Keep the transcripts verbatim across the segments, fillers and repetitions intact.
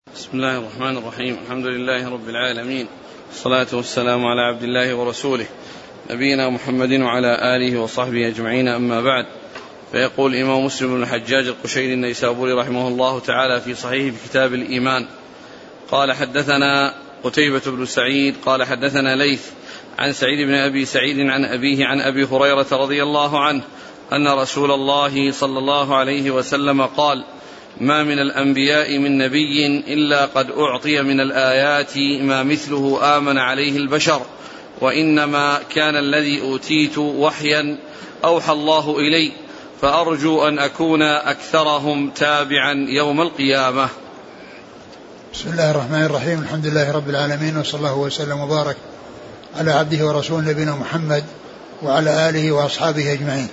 بسم الله الرحمن الرحيم. الحمد لله رب العالمين، والصلاة والسلام على عبد الله ورسوله نبينا محمد وعلى آله وصحبه أجمعين، أما بعد. فيقول الإمام مسلم بن الحجاج القشيري النيسابوري رحمه الله تعالى في صحيح كتاب الإيمان قال: حدثنا قتيبة بن سعيد قال حدثنا ليث عن سعيد بن أبي سعيد عن أبيه عن أبي هريرة رضي الله عنه أن رسول الله صلى الله عليه وسلم قال: ما من الأنبياء من نبي إلا قد أعطي من الآيات ما مثله آمن عليه البشر، وإنما كان الذي أوتيت وحيا أوحى الله إلي، فأرجو أن أكون أكثرهم تابعا يوم القيامة. بسم الله الرحمن الرحيم. الحمد لله رب العالمين، وصلى الله وسلم وبارك على عبده ورسوله نبينا محمد وعلى آله وأصحابه أجمعين.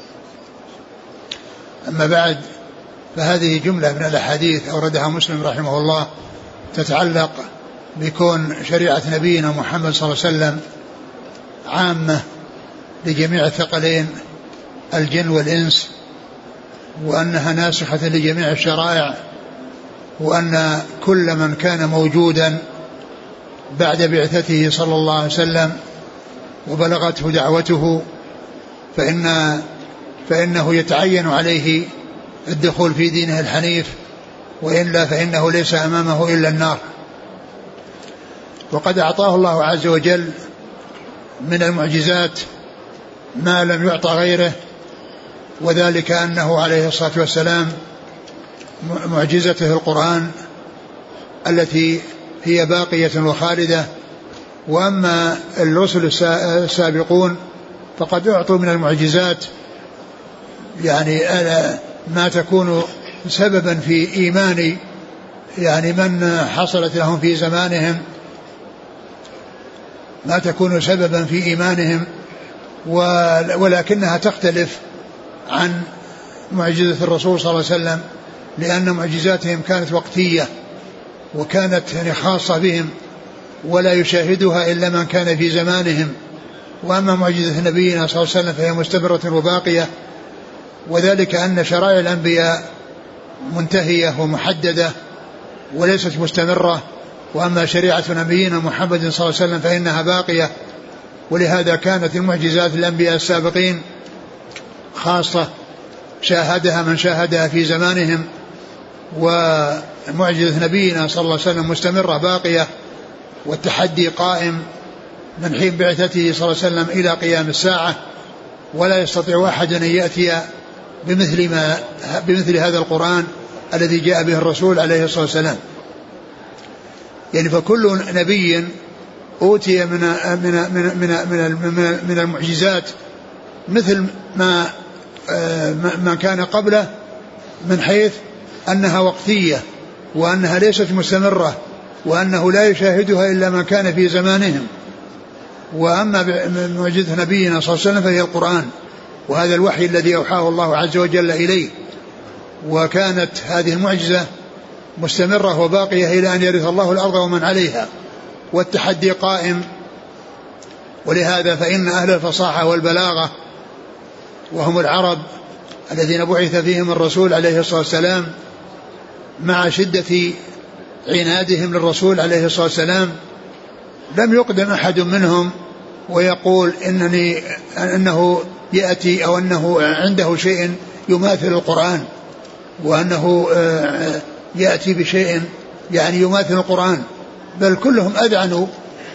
أما بعد، فهذه جملة من الأحاديث أوردها مسلم رحمه الله تتعلق بكون شريعة نبينا محمد صلى الله عليه وسلم عامة لجميع الثقلين الجن والإنس، وأنها ناسخة لجميع الشرائع، وأن كل من كان موجودا بعد بعثته صلى الله عليه وسلم وبلغته دعوته فإن فإنه يتعين عليه الدخول في دينه الحنيف، وإلا فإنه ليس أمامه إلا النار. وقد أعطاه الله عز وجل من المعجزات ما لم يعطى غيره، وذلك أنه عليه الصلاة والسلام معجزته القرآن التي هي باقية وخالدة. وأما الرسل السابقون فقد أعطوا من المعجزات يعني ما تكون سببا في إيمان يعني من حصلت لهم في زمانهم، ما تكون سببا في إيمانهم، ولكنها تختلف عن معجزة الرسول صلى الله عليه وسلم، لأن معجزاتهم كانت وقتية وكانت يعني خاصة بهم ولا يشاهدها إلا من كان في زمانهم. وأما معجزة نبينا صلى الله عليه وسلم فهي مستمرة وباقية، وذلك أن شرائع الأنبياء منتهية ومحددة وليست مستمرة، وأما شريعة نبينا محمد صلى الله عليه وسلم فإنها باقية. ولهذا كانت المعجزات الأنبياء السابقين خاصة شاهدها من شاهدها في زمانهم، ومعجزة نبينا صلى الله عليه وسلم مستمرة باقية، والتحدي قائم من حين بعثته صلى الله عليه وسلم إلى قيام الساعة، ولا يستطيع أحد أن يأتي بمثل, ما بمثل هذا القرآن الذي جاء به الرسول عليه الصلاة والسلام. يعني فكل نبي أوتي من, من, من, من, من, من المعجزات مثل ما, ما كان قبله، من حيث أنها وقتية وأنها ليست مستمرة وأنه لا يشاهدها إلا من كان في زمانهم. وأما معجزة نبينا صلى الله عليه وسلم فهي القرآن، وهذا الوحي الذي أوحاه الله عز وجل إليه، وكانت هذه المعجزة مستمرة وباقية إلى أن يرث الله الأرض ومن عليها، والتحدي قائم. ولهذا فإن أهل الفصاحة والبلاغة وهم العرب الذين بعث فيهم الرسول عليه الصلاة والسلام، مع شدة عنادهم للرسول عليه الصلاة والسلام لم يقدم أحد منهم ويقول إنني أنه يأتي أو أنه عنده شيء يماثل القرآن، وأنه يأتي بشيء يعني يماثل القرآن، بل كلهم أذعنوا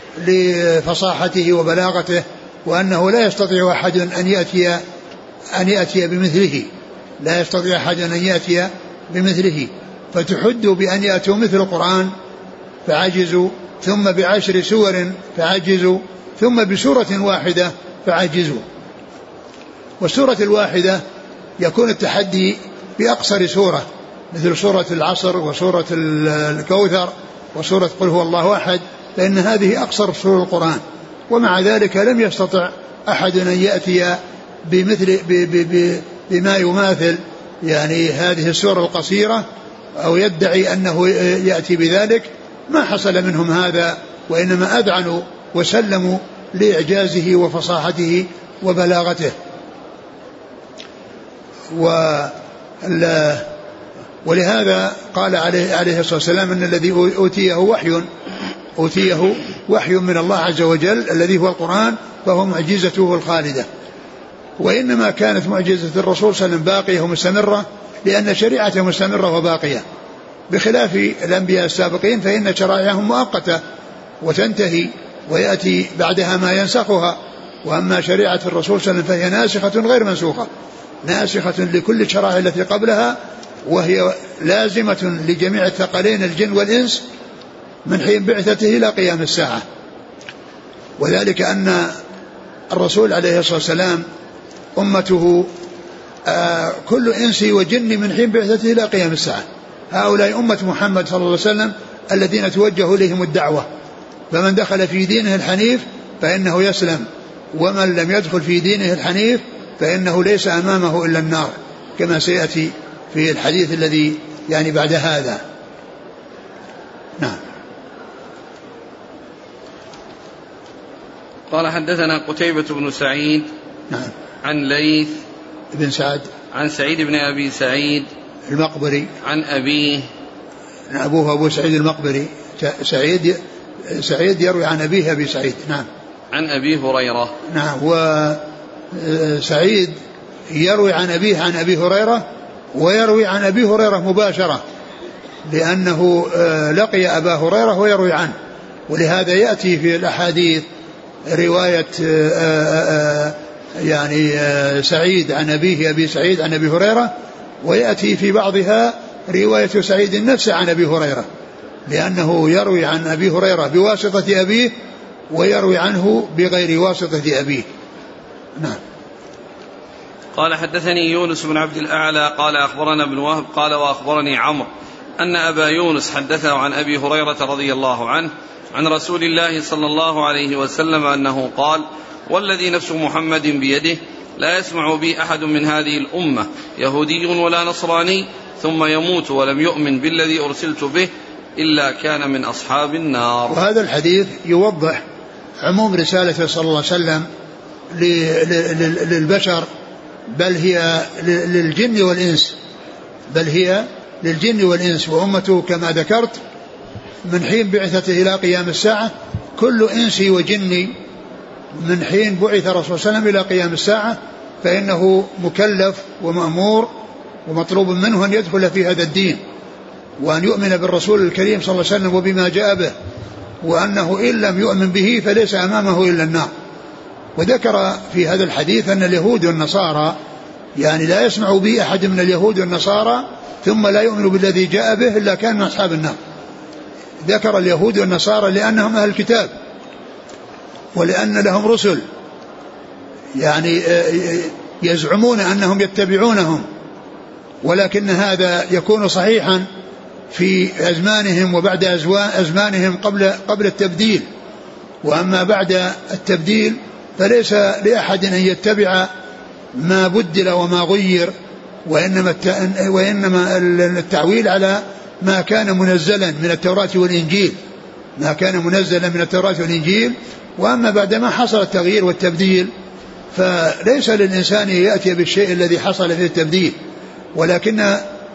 لفصاحته وبلاغته، وأنه لا يستطيع أحد أن يأتي أن يأتي بمثله، لا يستطيع أحد أن يأتي بمثله. فتحدوا بأن يأتوا مثل القرآن فعجزوا، ثم بعشر سور فعجزوا، ثم بسورة واحدة فعجزوا. والسورة الواحدة يكون التحدي بأقصر سورة، مثل سورة العصر وسورة الكوثر وسورة قل هو الله أحد، فإن هذه أقصر سورة القرآن. ومع ذلك لم يستطع أحد أن يأتي بمثل بما يماثل يعني هذه السورة القصيرة، أو يدعي أنه يأتي بذلك. ما حصل منهم هذا، وإنما أذعنوا وسلموا لإعجازه وفصاحته وبلاغته. ولهذا قال عليه, عليه الصلاة والسلام أن الذي أوتيه وحي أوتيه وحي من الله عز وجل الذي هو القرآن فهو معجزته الخالدة. وإنما كانت معجزة الرسول صلى الله عليه وسلم باقية ومستمرة لأن شريعته مستمرة وباقية، بخلاف الأنبياء السابقين فإن شرائعهم مؤقتة وتنتهي ويأتي بعدها ما ينسخها. وأما شريعة الرسول صلى الله عليه وسلم فهي ناسخة غير منسوخة، ناسخة لكل الشرائع التي قبلها، وهي لازمة لجميع الثقلين الجن والإنس من حين بعثته إلى قيام الساعة. وذلك أن الرسول عليه الصلاة والسلام أمته آه كل إنسي وجني من حين بعثته إلى قيام الساعة. هؤلاء أمة محمد صلى الله عليه وسلم الذين توجه إليهم الدعوة، فمن دخل في دينه الحنيف فإنه يسلم، ومن لم يدخل في دينه الحنيف فإنه ليس أمامه إلا النار، كما سيأتي في الحديث الذي يعني بعد هذا. نعم. قال حدثنا قتيبة بن سعيد نعم. عن ليث بن سعد عن سعيد بن أبي سعيد المقبري عن أبيه، أبوه أبو سعيد المقبري. سعيد سعيد يروي عن أبيه أبي سعيد. نعم. عن أبي هريرة. نعم. وسعيد يروي عن أبيه عن أبي هريرة، ويروي عن أبي هريرة مباشرة لأنه لقي أبا هريرة ويروي عنه، ولهذا يأتي في الأحاديث رواية يعني سعيد عن أبيه أبي سعيد عن أبي هريرة، ويأتي في بعضها رواية سعيد نفسه عن أبي هريرة، لأنه يروي عن أبي هريرة بواسطة أبيه ويروي عنه بغير واسطة أبيه. نعم. قال حدثني يونس بن عبد الأعلى قال أخبرنا ابن وهب قال وأخبرني عمرو أن أبا يونس حدثه عن أبي هريرة رضي الله عنه عن رسول الله صلى الله عليه وسلم أنه قال: والذي نفس محمد بيده لا يسمع بي أحد من هذه الأمة يهودي ولا نصراني ثم يموت ولم يؤمن بالذي أرسلت به إلا كان من أصحاب النار. وهذا الحديث يوضح عموم رسالته صلى الله عليه وسلم للبشر، بل هي للجن والإنس بل هي للجن والإنس وأمته كما ذكرت من حين بعثته إلى قيام الساعة. كل إنسي وجني من حين بعث الرسول صلى الله عليه وسلم إلى قيام الساعة فإنه مكلف ومأمور ومطلوب منه أن يدخل في هذا الدين، وأن يؤمن بالرسول الكريم صلى الله عليه وسلم وبما جاء به، وأنه إن لم يؤمن به فليس أمامه إلا النار. وذكر في هذا الحديث أن اليهود والنصارى يعني لا يسمع به أحد من اليهود والنصارى ثم لا يؤمن بالذي جاء به إلا كان من أصحاب النار. ذكر اليهود والنصارى لأنهم أهل الكتاب ولأن لهم رسل يعني يزعمون أنهم يتبعونهم، ولكن هذا يكون صحيحا في أزمانهم وبعد أزمانهم قبل قبل التبديل. وأما بعد التبديل فليس لأحد أن يتبع ما بدل وما غير، وإنما وإنما التعويل على ما كان منزلا من التوراة والإنجيل ما كان منزلا من التوراة والإنجيل. وأما بعد ما حصل التغيير والتبديل فليس للإنسان يأتي بالشيء الذي حصل فيه التبديل، ولكن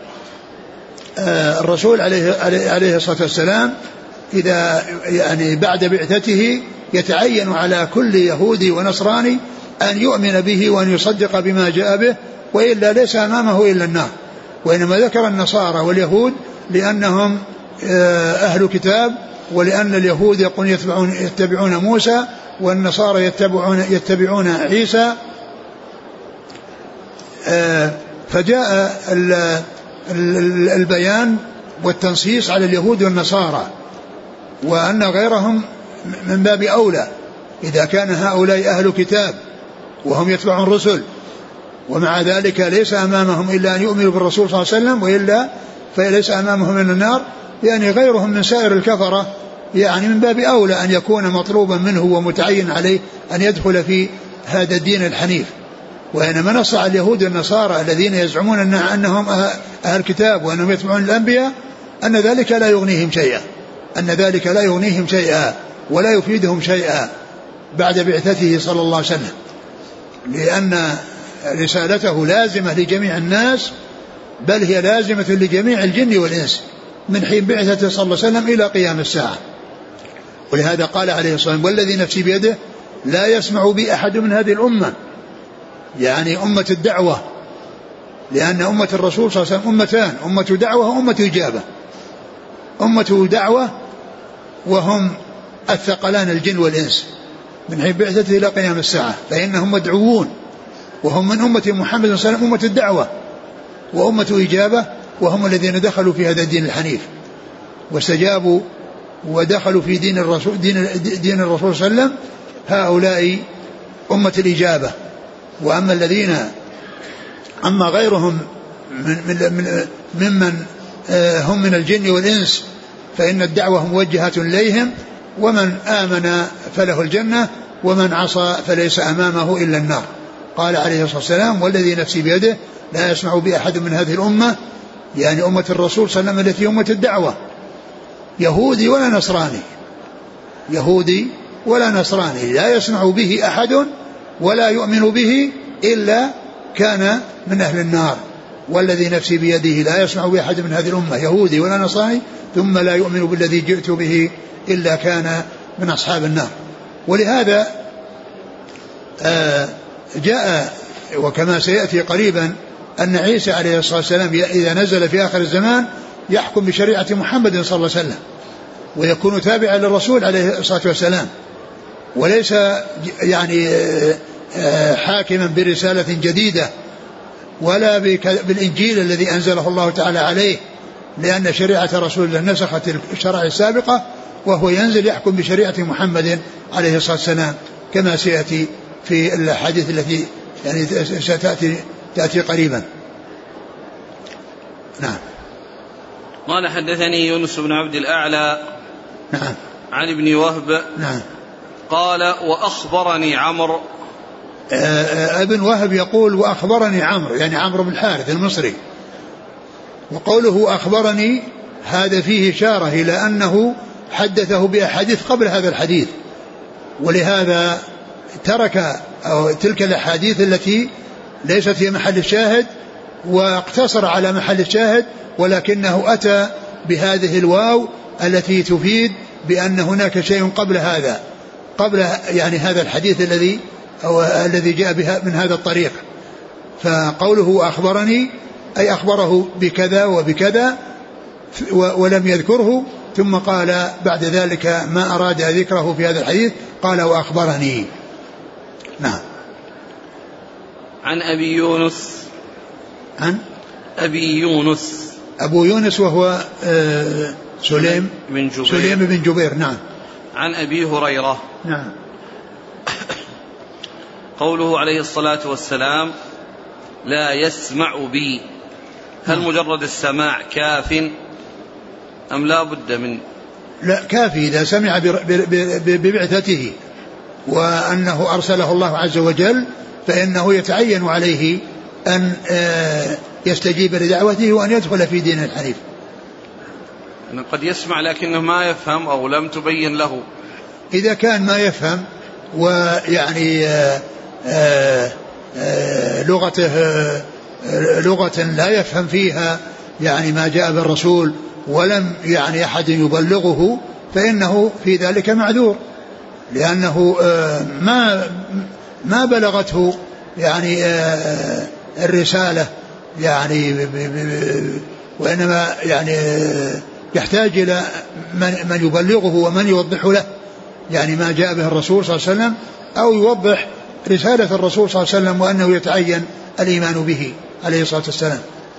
الرسول عليه عليه الصلاة والسلام إذا يعني بعد بعثته يتعين على كل يهودي ونصراني أن يؤمن به وأن يصدق بما جاء به، وإلا ليس أمامه إلا النار. وإنما ذكر النصارى واليهود لأنهم أهل كتاب، ولأن اليهود يقولون يتبعون, يتبعون موسى والنصارى يتبعون, يتبعون عيسى. فجاء البيان والتنصيص على اليهود والنصارى، وأن غيرهم من باب أولى إذا كان هؤلاء أهل كتاب وهم يتبعون الرسل، ومع ذلك ليس أمامهم إلا أن يؤمنوا بالرسول صلى الله عليه وسلم، وإلا فليس أمامهم من النار. يعني غيرهم من سائر الكفرة يعني من باب أولى أن يكون مطلوبا منه ومتعين عليه أن يدخل في هذا الدين الحنيف. وإنما نص على اليهود والنصارى الذين يزعمون أن أنهم أهل كتاب وأنهم يتبعون الأنبياء أن ذلك لا يغنيهم شيئا أن ذلك لا يغنيهم شيئا ولا يفيدهم شيئا بعد بعثته صلى الله عليه وسلم، لأن رسالته لازمة لجميع الناس بل هي لازمة لجميع الجن والإنس من حين بعثته صلى الله عليه وسلم إلى قيام الساعة. ولهذا قال عليه الصلاة والسلام والذي نفسي بيده لا يسمع بي أحد من هذه الأمة، يعني أمة الدعوة، لأن أمة الرسول صلى الله عليه وسلم أمتان، أمة دعوة وأمة إجابة. أمة دعوة وهم الثقلان الجن والإنس من حين بعثته إلى قيام الساعة، فإنهم مدعوون وهم من أمة محمد صلى الله عليه وسلم أمة الدعوة، وأمة إجابة وهم الذين دخلوا في هذا الدين الحنيف واستجابوا ودخلوا في دين الرسول دين, دين الرسول صلى الله عليه وسلم، هؤلاء أمة الإجابة. وأما الذين أما غيرهم من من ممن هم من الجن والإنس فإن الدعوة موجهة إليهم، ومن آمن فله الجنة ومن عصى فليس أمامه إلا النار. قال عليه الصلاة والسلام والذي نفسي بيده لا يسمع بأحد من هذه الأمة، يعني أمة الرسول صلى الله عليه وسلم التي أمة الدعوة، يهودي ولا نصراني، يهودي ولا نصراني لا يسمع به أحد ولا يؤمن به إلا كان من أهل النار. والذي نفسي بيده لا يسمع بأحد من هذه الأمة يهودي ولا نصراني ثم لا يؤمن بالذي جئت به إلا كان من أصحاب النار. ولهذا جاء وكما سيأتي قريبا أن عيسى عليه الصلاة والسلام إذا نزل في آخر الزمان يحكم بشريعة محمد صلى الله عليه وسلم ويكون تابعا للرسول عليه الصلاة والسلام، وليس يعني حاكما برسالة جديدة ولا بالإنجيل الذي أنزله الله تعالى عليه، لأن شريعة رسول الله نسخت الشرائع السابقة وهو ينزل يحكم بشريعة محمد عليه الصلاة والسلام كما سيأتي في الحديث التي يعني ستأتي تأتي قريبا. نعم. قال حدثني يونس بن عبد الأعلى نعم عن ابن وهب نعم قال وأخبرني عمرو. ابن وهب يقول وأخبرني عمرو، يعني عمرو بن الحارث المصري، وقوله أخبرني هذا فيه إشارة إلى أنه حدثه بأحاديث قبل هذا الحديث، ولهذا ترك أو تلك الأحاديث التي ليست في محل الشاهد واقتصر على محل الشاهد، ولكنه أتى بهذه الواو التي تفيد بأن هناك شيء قبل هذا، قبل يعني هذا الحديث الذي أو الذي جاء بها من هذا الطريق. فقوله أخبرني أي أخبره بكذا وبكذا ولم يذكره، ثم قال بعد ذلك ما أراد ذكره في هذا الحديث قال وأخبرني. نعم. عن أبي يونس عن أبي يونس أبو يونس وهو آه سليم بن جبير سليم بن جبير. نعم. عن أبي هريرة. نعم. قوله عليه الصلاة والسلام لا يسمع بي، هل مجرد السماع كاف أم لا بد من؟ لا، كافي إذا سمع ببعثته وأنه أرسله الله عز وجل فإنه يتعين عليه أن يستجيب لدعوته وأن يدخل في دين الحنيف. قد يسمع لكنه ما يفهم أو لم تبين له. إذا كان ما يفهم ويعني آآ آآ لغته لغة لا يفهم فيها يعني ما جاء بالرسول ولم يعني أحد يبلغه فإنه في ذلك معذور، لأنه ما ما بلغته يعني الرسالة يعني وإنما يعني يحتاج إلى من يبلغه ومن يوضح له يعني ما جاء به الرسول صلى الله عليه وسلم، أو يوضح رسالة الرسول صلى الله عليه وسلم وأنه يتعين الإيمان به عليه الصلاة والسلام.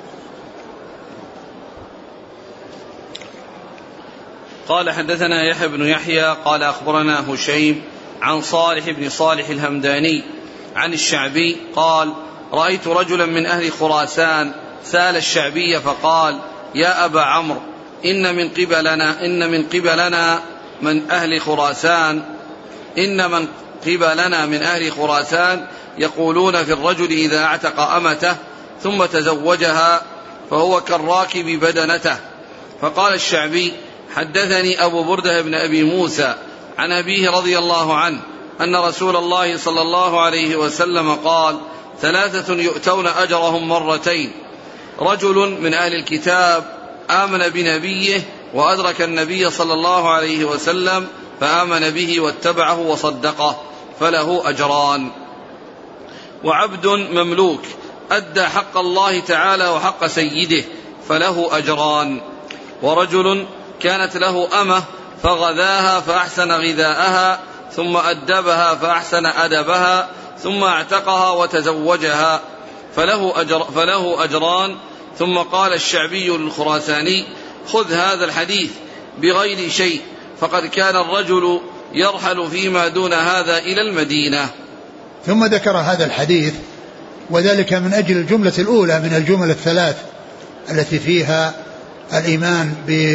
قال حدثنا يحيى بن يحيى قال أخبرنا هشيم عن صالح بن صالح الهمداني عن الشعبي قال رأيت رجلا من أهل خراسان سال الشعبي فقال يا أبا عمرو إن من قبلنا إن من قبلنا من أهل خراسان إن من قبلنا من أهل خراسان يقولون في الرجل إذا اعتق أمته ثم تزوجها فهو كالراكب بدنته. فقال الشعبي حدثني أبو بردة بن أبي موسى عن أبيه رضي الله عنه أن رسول الله صلى الله عليه وسلم قال ثلاثة يؤتون أجرهم مرتين رجل من أهل الكتاب آمن بنبيه وأدرك النبي صلى الله عليه وسلم فآمن به واتبعه وصدقه فله أجران. وعبد مملوك أدى حق الله تعالى وحق سيده فله أجران. ورجل كانت له أمة فغذاها فأحسن غذاءها ثم أدبها فأحسن أدبها ثم اعتقها وتزوجها فله, أجر فله أجران. ثم قال الشعبي الخراساني: خذ هذا الحديث بغير شيء، فقد كان الرجل يرحل فيما دون هذا إلى المدينة. ثم ذكر هذا الحديث وذلك من أجل الجملة الأولى من الجمل الثلاث التي فيها الإيمان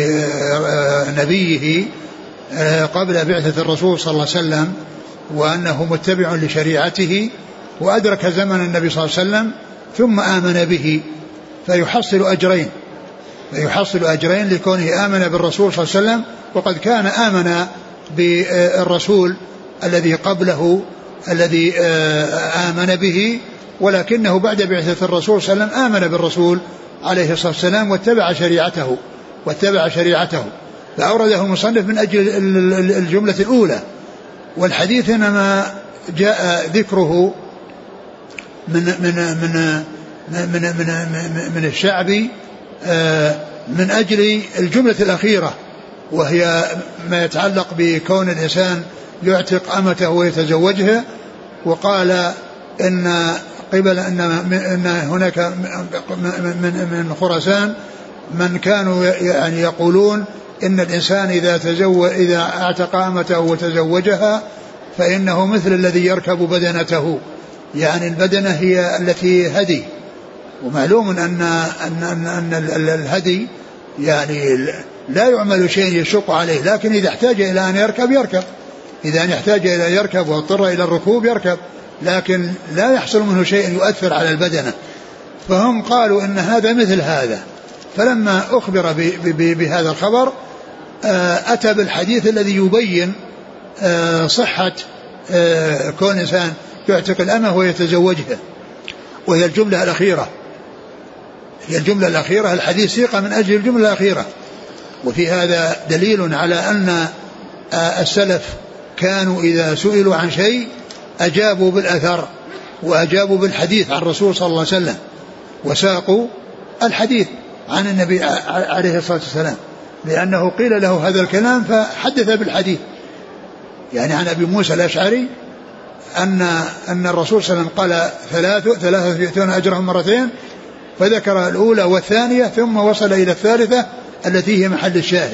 بنبيه قبل بعثة الرسول صلى الله عليه وسلم، وأنه متبع لشريعته، وأدرك زمن النبي صلى الله عليه وسلم ثم آمن به، فيحصل أجرين فيحصل أجرين لكونه آمن بالرسول صلى الله عليه وسلم، وقد كان آمن بالرسول الذي قبله الذي آمن به، ولكنه بعد بعثة الرسول صلى الله عليه وسلم آمن بالرسول عليه الصلاة والسلام واتبع شريعته واتبع شريعته فأورده المصنف من أجل الجملة الأولى. والحديث إنما جاء ذكره من من من من من, من الشعبي من أجل الجملة الأخيرة، وهي ما يتعلق بكون الإنسان يعتق أمته ويتزوجها. وقال إن قبل أن هناك من من خراسان من كانوا يعني يقولون إن الإنسان إذا تزوج إذا اعتق أمته وتزوجها فإنه مثل الذي يركب بدنته، يعني البدنة هي التي هدي، ومعلوم أن أن أن, أن الهدي يعني لا يعمل شيء يشق عليه، لكن إذا احتاج إلى أن يركب يركب، إذا يحتاج إلى يركب واضطر إلى الركوب يركب، لكن لا يحصل منه شيء يؤثر على البدنة. فهم قالوا إن هذا مثل هذا، فلما أخبر بهذا الخبر أتى بالحديث الذي يبين صحة كون إنسان يعتق الأمة ويتزوجها، وهي الجملة الأخيرة هي الجملة الأخيرة الحديث سيق من أجل الجملة الأخيرة. وفي هذا دليل على أن السلف كانوا إذا سئلوا عن شيء أجابوا بالأثر وأجابوا بالحديث عن الرسول صلى الله عليه وسلم، وساقوا الحديث عن النبي عليه الصلاة والسلام، لأنه قيل له هذا الكلام فحدث بالحديث. يعني عن أبي موسى الأشعري أن أن الرسول صلى الله عليه وسلم قال ثلاثة ثلاثة يؤتون أجرهم مرتين، فذكر الأولى والثانية ثم وصل إلى الثالثة التي هي محل الشاهد.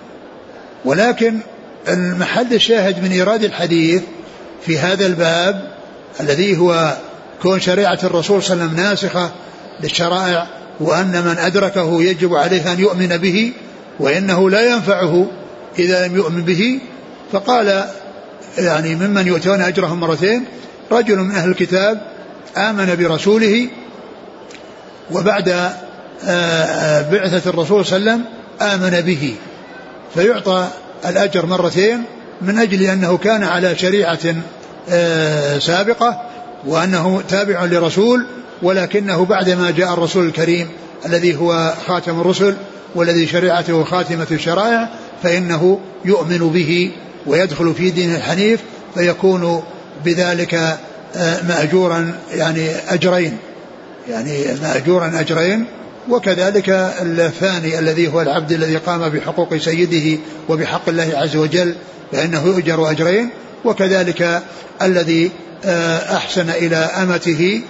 ولكن المحل الشاهد من إيراد الحديث في هذا الباب الذي هو كون شريعة الرسول صلى الله عليه وسلم ناسخة للشرائع، وأن من أدركه يجب عليه أن يؤمن به، وإنه لا ينفعه إذا لم يؤمن به. فقال يعني ممن يؤتون أجرهم مرتين رجل من أهل الكتاب آمن برسوله وبعد بعثة الرسول صلى الله عليه وسلم آمن به، فيعطى الأجر مرتين من أجل أنه كان على شريعة سابقة وأنه تابع لرسول، ولكنه بعدما جاء الرسول الكريم الذي هو خاتم الرسل والذي شريعته خاتمة الشرائع فإنه يؤمن به ويدخل في دين الحنيف، فيكون بذلك مأجورا يعني أجرين يعني مأجورا أجرين. وكذلك الثاني الذي هو العبد الذي قام بحقوق سيده وبحق الله عز وجل فإنه يؤجر أجرين. وكذلك الذي أحسن إلى أمته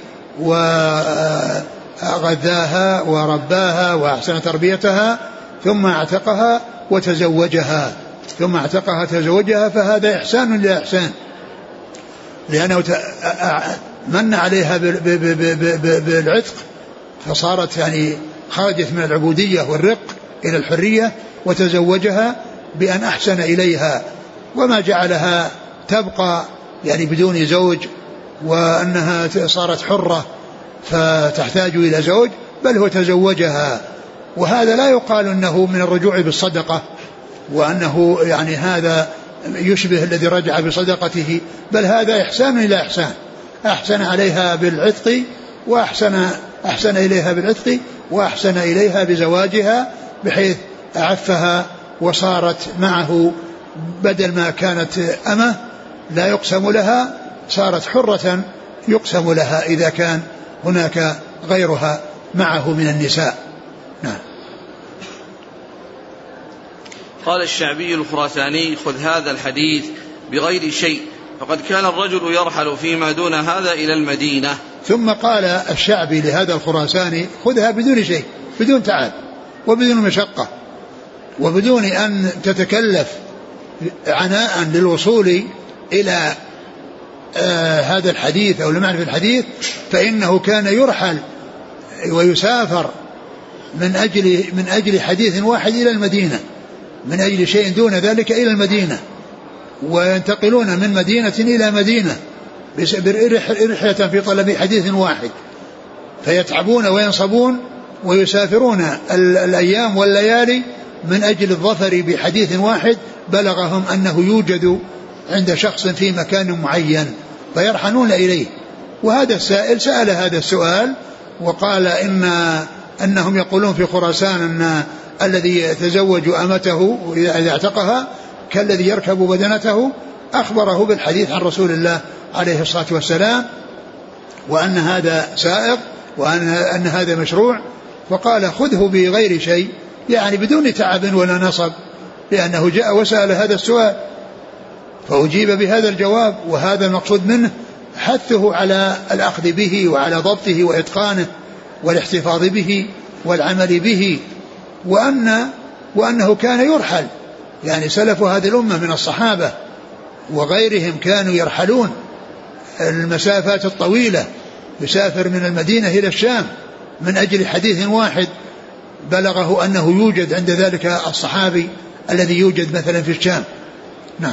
وغذاها ورباها وأحسن تربيتها ثم اعتقها وتزوجها ثم اعتقها تزوجها فهذا إحسان إلى إحسان، لأنه من عليها بالعتق فصارت يعني خرجت من العبودية والرق إلى الحرية، وتزوجها بأن أحسن إليها وما جعلها تبقى يعني بدون زوج وأنها صارت حرة فتحتاج إلى زوج، بل هو تزوجها. وهذا لا يقال أنه من الرجوع بالصدقة وأنه يعني هذا يشبه الذي رجع بصدقته، بل هذا إحسان إلى إحسان، أحسن عليها بالعتق وأحسن أحسن إليها بالعتق وأحسن إليها بزواجها بحيث أعفها وصارت معه بدل ما كانت أمة لا يقسم لها صارت حرة يقسم لها إذا كان هناك غيرها معه من النساء. نعم. قال الشعبي الخراساني خذ هذا الحديث بغير شيء فقد كان الرجل يرحل فيما دون هذا إلى المدينة. ثم قال الشعبي لهذا الخراساني خذها بدون شيء بدون تعب وبدون مشقة وبدون أن تتكلف عناء للوصول إلى آه هذا الحديث أو لمعنى الحديث فإنه كان يرحل ويسافر من أجل من أجل حديث واحد إلى المدينة من أجل شيء دون ذلك إلى المدينة وينتقلون من مدينة إلى مدينة برحلة في طلب حديث واحد فيتعبون وينصبون ويسافرون الأيام والليالي من أجل الظفر بحديث واحد بلغهم أنه يوجد عند شخص في مكان معين فيرحنون إليه. وهذا السائل سأل هذا السؤال وقال إن أنهم يقولون في خراسان أن الذي يتزوج أمته إذا اعتقها كالذي يركب بدنته أخبره بالحديث عن رسول الله عليه الصلاة والسلام وأن هذا سائغ وأن أن هذا مشروع فقال خذه بغير شيء يعني بدون تعب ولا نصب لأنه جاء وسأل هذا السؤال فأجيب بهذا الجواب وهذا المقصود منه حثه على الأخذ به وعلى ضبطه وإتقانه والاحتفاظ به والعمل به وأن وأنه كان يرحل يعني سلف هذه الأمة من الصحابة وغيرهم كانوا يرحلون المسافات الطويلة يسافر من المدينة إلى الشام من أجل حديث واحد بلغه أنه يوجد عند ذلك الصحابي الذي يوجد مثلا في الشام. نعم.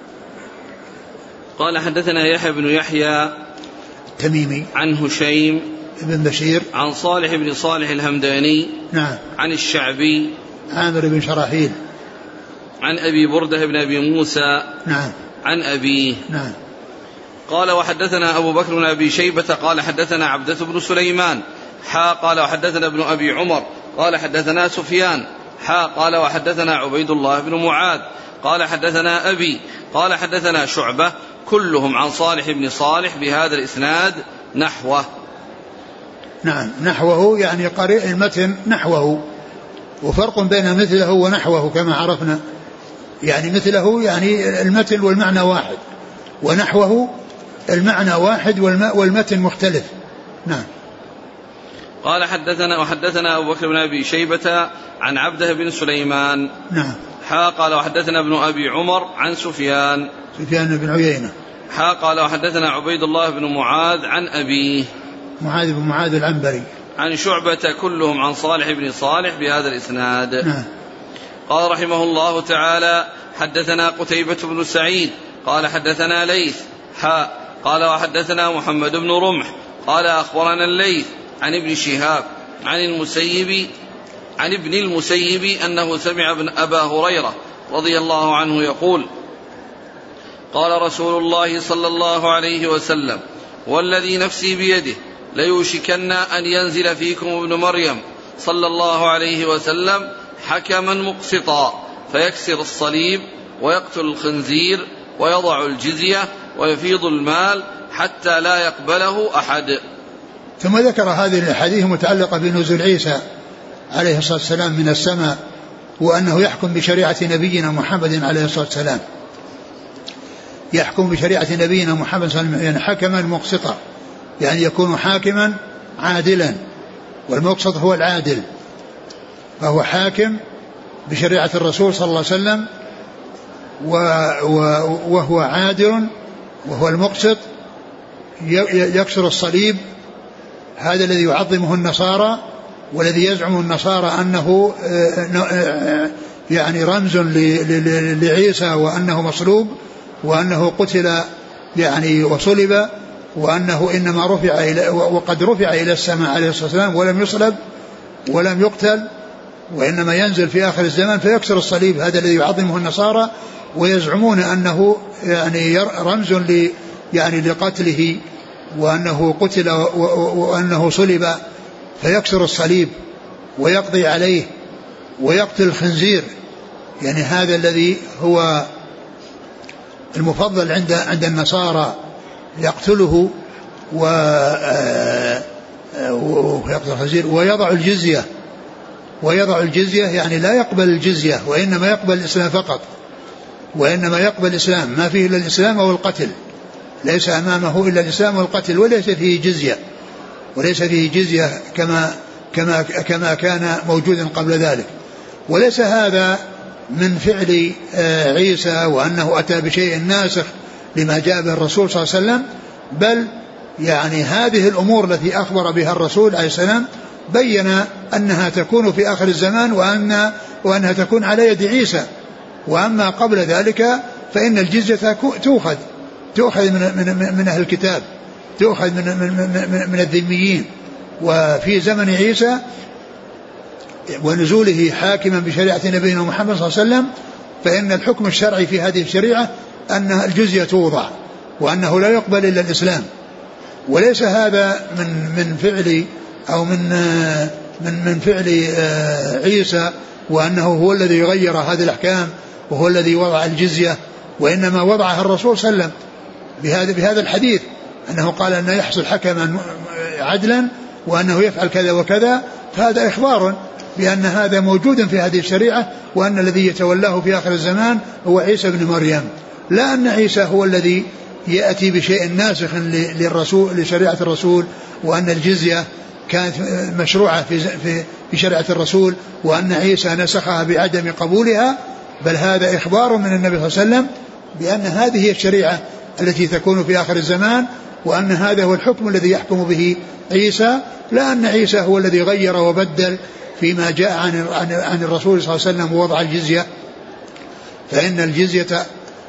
قال حدثنا يحيى بن يحيى التميمي عن هشيم بن بشير عن صالح بن صالح الهمداني نعم عن الشعبي عامر بن شراحيل عن أبي بردة بن أبي موسى نعم عن أبيه نعم. قال وحدثنا أبو بكر بن أبي شيبة قال حدثنا عبدة بن سليمان حا قال وحدثنا ابن أبي عمر قال حدثنا سفيان حا قال وحدثنا عبيد الله بن معاذ قال حدثنا أبي قال حدثنا شعبة كلهم عن صالح بن صالح بهذا الإسناد نحوه. نعم نحوه يعني قريء المتن نحوه وفرق بين مثله ونحوه كما عرفنا يعني مثله يعني المتن والمعنى واحد ونحوه المعنى واحد والمتن مختلف. نعم. قال حدثنا وحدثنا أبو بكر بن أبي شيبة عن عبده بن سليمان نعم حا قال وحدثنا ابن أبي عمر عن سفيان سفيان بن عيينة حا قال وحدثنا عبيد الله بن معاذ عن أبيه معاذ بن معاذ العنبري عن شعبة كلهم عن صالح بن صالح بهذا الإسناد. نعم. قال رحمه الله تعالى حدثنا قتيبة بن سعيد قال حدثنا ليث حا قال وحدثنا محمد بن رمح قال أخبرنا الليث عن ابن شهاب عن المسيب عن ابن المسيب أنه سمع ابن أبا هريرة رضي الله عنه يقول قال رسول الله صلى الله عليه وسلم والذي نفسي بيده ليوشكن أن ينزل فيكم ابن مريم صلى الله عليه وسلم حكما مقسطا فيكسر الصليب ويقتل الخنزير ويضع الجزية ويفيض المال حتى لا يقبله أحد. ثم ذكر هذه الحديث متعلقة بنزول عيسى عليه الصلاة والسلام من السماء وأنه يحكم بشريعة نبينا محمد عليه الصلاة والسلام يحكم بشريعة نبينا محمد صلى الله عليه وسلم يعني حكما مقسطا يعني يكون حاكما عادلا والمقسط هو العادل فهو حاكم بشريعة الرسول صلى الله عليه وسلم وهو عادل وهو المقسط يكسر الصليب هذا الذي يعظمه النصارى والذي يزعم النصارى أنه يعني رمز لعيسى وأنه مصلوب وأنه قتل يعني وصلب وأنه إنما رفع إلى وقد رفع إلى السماء عليه الصلاة والسلام ولم يصلب ولم يقتل وإنما ينزل في آخر الزمان فيكسر الصليب هذا الذي يعظمه النصارى ويزعمون أنه يعني رمز ل يعني لقتله وأنه قتل وأنه صلب فيكسر الصليب ويقضي عليه ويقتل الخنزير، يعني هذا الذي هو المفضل عند عند النصارى، يقتله ويقتل الخنزير ويضع الجزية ويضع الجزية يعني لا يقبل الجزية، وإنما يقبل الإسلام فقط، وإنما يقبل الإسلام، ما فيه إلا الإسلام أو القتل، ليس أمامه إلا الإسلام والقتل، وليس فيه جزية وليس فيه جزية كما كما كما كان موجودا قبل ذلك. وليس هذا من فعل عيسى وأنه أتى بشيء ناسخ لما جاء به الرسول صلى الله عليه وسلم، بل يعني هذه الأمور التي أخبر بها الرسول عليه السلام بين أنها تكون في آخر الزمان، وأن وأنها تكون على يد عيسى. وأما قبل ذلك فإن الجزية تؤخذ تؤخذ من, من, من أهل الكتاب، تؤخذ من, من, من الذميين. وفي زمن عيسى ونزوله حاكما بشريعة نبينا محمد صلى الله عليه وسلم، فإن الحكم الشرعي في هذه الشريعة أن الجزية توضع، وأنه لا يقبل إلا الإسلام. وليس هذا من من فعل أو من من من فعل عيسى، وأنه هو الذي يغير هذه الأحكام وهو الذي وضع الجزية، وإنما وضعها الرسول صلى الله عليه وسلم بهذا بهذا الحديث، أنه قال أن يحصل حكما عدلا وأنه يفعل كذا وكذا. فهذا إخبار بأن هذا موجود في هذه الشريعة، وأن الذي يتولاه في آخر الزمان هو عيسى بن مريم، لا أن عيسى هو الذي يأتي بشيء ناسخ للرسول لشريعة الرسول، وأن الجزية كانت مشروعة في في شريعة الرسول وأن عيسى نسخها بعدم قبولها. بل هذا إخبار من النبي صلى الله عليه وسلم بأن هذه هي الشريعة التي تكون في آخر الزمان، وأن هذا هو الحكم الذي يحكم به عيسى، لا أن عيسى هو الذي غير وبدل فيما جاء عن عن الرسول صلى الله عليه وسلم ووضع الجزية. فإن الجزية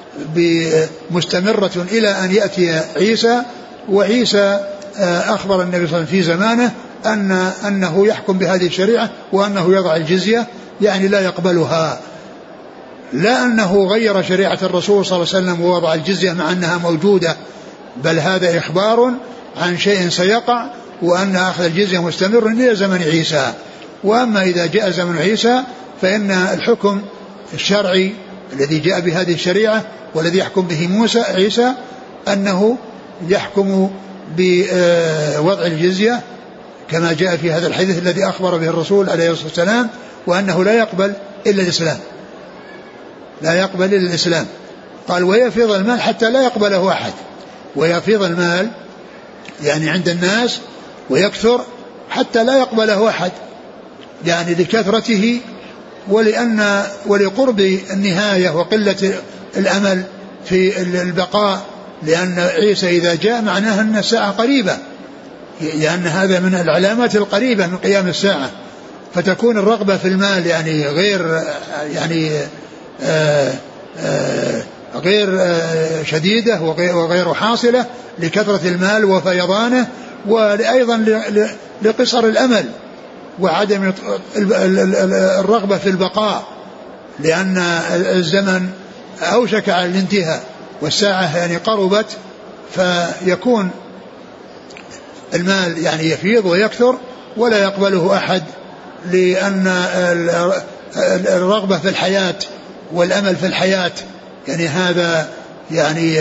مستمرة إلى أن يأتي عيسى، وعيسى أخبر النبي صلى الله عليه وسلم في زمانه أن أنه يحكم بهذه الشريعة وأنه يضع الجزية، يعني لا يقبلها، لا أنه غير شريعة الرسول صلى الله عليه وسلم ووضع الجزية مع أنها موجودة، بل هذا إخبار عن شيء سيقع، وأن أخذ الجزية مستمر إلى زمن عيسى. وأما إذا جاء زمن عيسى فإن الحكم الشرعي الذي جاء بهذه الشريعة والذي يحكم به موسى عيسى أنه يحكم بوضع الجزية كما جاء في هذا الحديث الذي أخبر به الرسول عليه الصلاة والسلام، وأنه لا يقبل إلا الإسلام، لا يقبل إلا الإسلام. قال ويفيض المال حتى لا يقبله أحد، ويفيض المال يعني عند الناس ويكثر حتى لا يقبله أحد، يعني لكثرته ولأن ولقرب النهاية وقلة الأمل في البقاء، لأن عيسى إذا جاء معناها أن الساعة قريبة، لأن هذا من العلامات القريبة من قيام الساعة، فتكون الرغبة في المال يعني غير يعني آآ آآ غير آآ شديدة وغير حاصلة لكثرة المال وفيضانه، وأيضا لقصر الأمل وعدم الرغبة في البقاء، لأن الزمن أوشك على الانتهاء والساعة يعني قربت، فيكون المال يعني يفيض ويكثر ولا يقبله أحد، لأن الرغبة في الحياة والأمل في الحياة يعني هذا يعني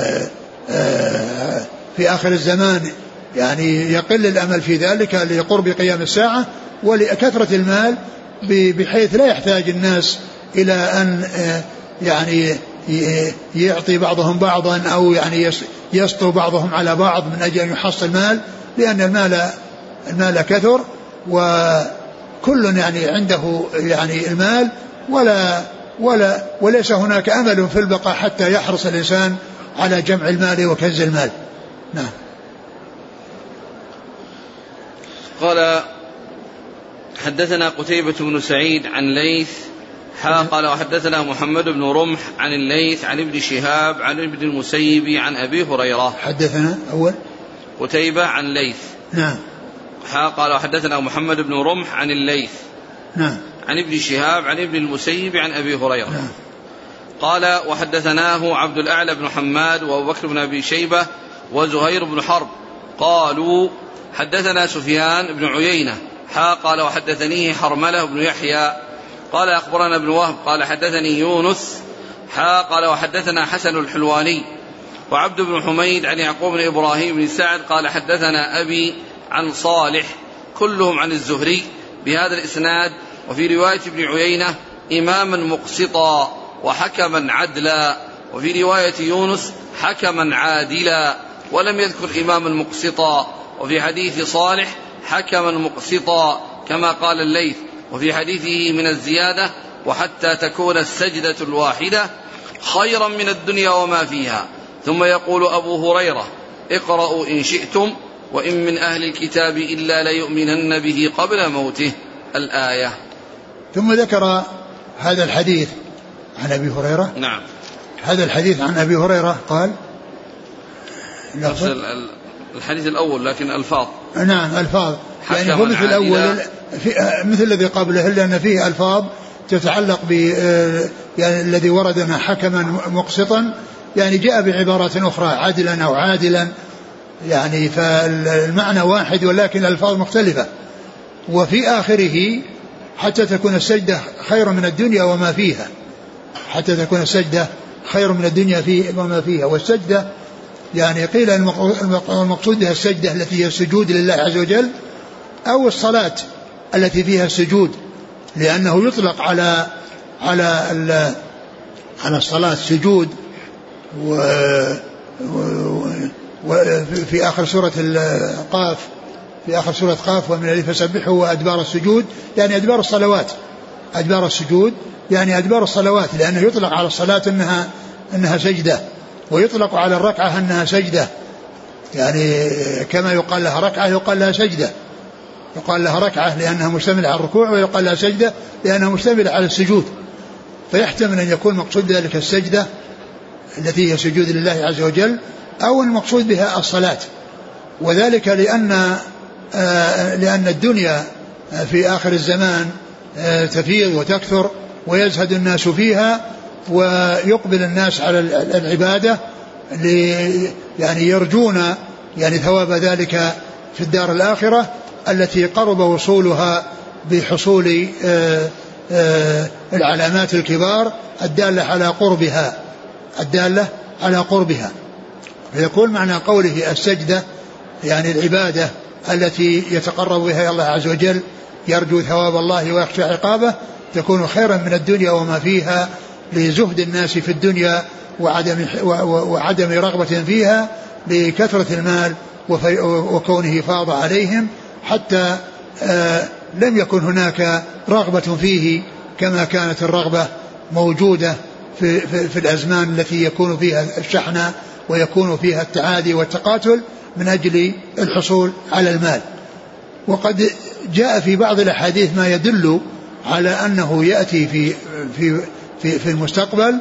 في آخر الزمان يعني يقل الأمل في ذلك لقرب قيام الساعة ولكثرة المال، بحيث لا يحتاج الناس إلى أن يعني يعطي بعضهم بعضا أو يعني يسطو بعضهم على بعض من أجل أن يحصل المال، لأن المال المال كثر وكل يعني عنده يعني المال، ولا ولا وليس هناك أمل في البقاء حتى يحرص الإنسان على جمع المال وكنز المال. نعم. قال حدثنا قتيبة بن سعيد عن ليث حا قال وحدثنا محمد بن رمح عن الليث عن ابن شهاب عن ابن المسيب عن أبي هريرة. حدثنا أول قتيبة عن ليث. نعم. حا قال وحدثنا محمد بن رمح عن الليث. نعم. عن ابن شهاب عن ابن المسيب عن أبي هريرة. نعم. قال وحدثناه عبد الأعلى بن حماد وأبو بكر بن أبي شيبة وزهير بن حرب قالوا حدثنا سفيان بن عيينة حا قال وحدثنيه حرملة بن يحيى قال أخبرنا ابن وهب قال حدثني يونس حا قال وحدثنا حسن الحلواني وعبد بن حميد عن يعقوب بن إبراهيم بن سعد قال حدثنا أبي عن صالح كلهم عن الزهري بهذا الإسناد. وفي رواية ابن عيينة إماما مقسطا وحكما عدلا، وفي رواية يونس حكما عادلا، ولم يذكر إماما مقسطا. وفي حديث صالح حكما مقسطا كما قال الليث. وفي حديثه من الزيادة وحتى تكون السجدة الواحدة خيرا من الدنيا وما فيها. ثم يقول أبو هريرة اقرأوا إن شئتم وإن من أهل الكتاب إلا ليؤمنن به قبل موته الآية. ثم ذكر هذا الحديث عن أبي هريرة. نعم. هذا الحديث عن أبي هريرة قال الحديث الأول لكن ألفاظ. نعم ألفاظ يعني هو مثل الأول مثل الذي قبله إلا أن فيه ألفاظ تتعلق ب يعني الذي وردنا حكما مقسطا يعني جاء بعبارات أخرى عادلا أو عادلا يعني فالمعنى واحد ولكن الألفاظ مختلفة. وفي آخره حتى تكون السجدة خير من الدنيا وما فيها، حتى تكون السجدة خير من الدنيا فيه وما فيها. والسجدة يعني قيل المقصود بها السجدة التي هي السجود لله عز وجل أو الصلاة التي فيها السجود، لأنه يطلق على على على الصلاة سجود. و وفي آخر سورة القاف في آخر سورة قاف ومن الليل فسبحه وأدبار السجود يعني أدبار الصلوات، أدبار السجود يعني أدبار الصلوات، لأنه يطلق على الصلاة أنها أنها سجدة، ويطلق على الركعة أنها سجدة، يعني كما يقال لها ركعة يقال لها سجدة، يقال لها ركعة لأنها مشتملة على الركوع، ويقال لها سجدة لأنها مشتملة على السجود. فيحتمل أن يكون مقصود ذلك السجدة التي هي سجود لله عز وجل أو المقصود بها الصلاة. وذلك لأن آه لأن الدنيا في آخر الزمان آه تفيض وتكثر ويزهد الناس فيها، ويقبل الناس على العبادة يعني يرجون يعني ثواب ذلك في الدار الآخرة التي قرب وصولها بحصول آه آه العلامات الكبار الدالة على قربها الدالة على قربها. فيكون معنى قوله السجدة يعني العبادة التي يتقرب بها إلى الله عز وجل يرجو ثواب الله ويخشى عقابه، تكون خيرا من الدنيا وما فيها لزهد الناس في الدنيا وعدم, وعدم رغبة فيها لكثرة المال وكونه فاض عليهم، حتى آه لم يكن هناك رغبة فيه كما كانت الرغبة موجودة في, في, في الأزمان التي يكون فيها الشحنة ويكون فيها التعادي والتقاتل من أجل الحصول على المال. وقد جاء في بعض الأحاديث ما يدل على أنه يأتي في, في, في, في المستقبل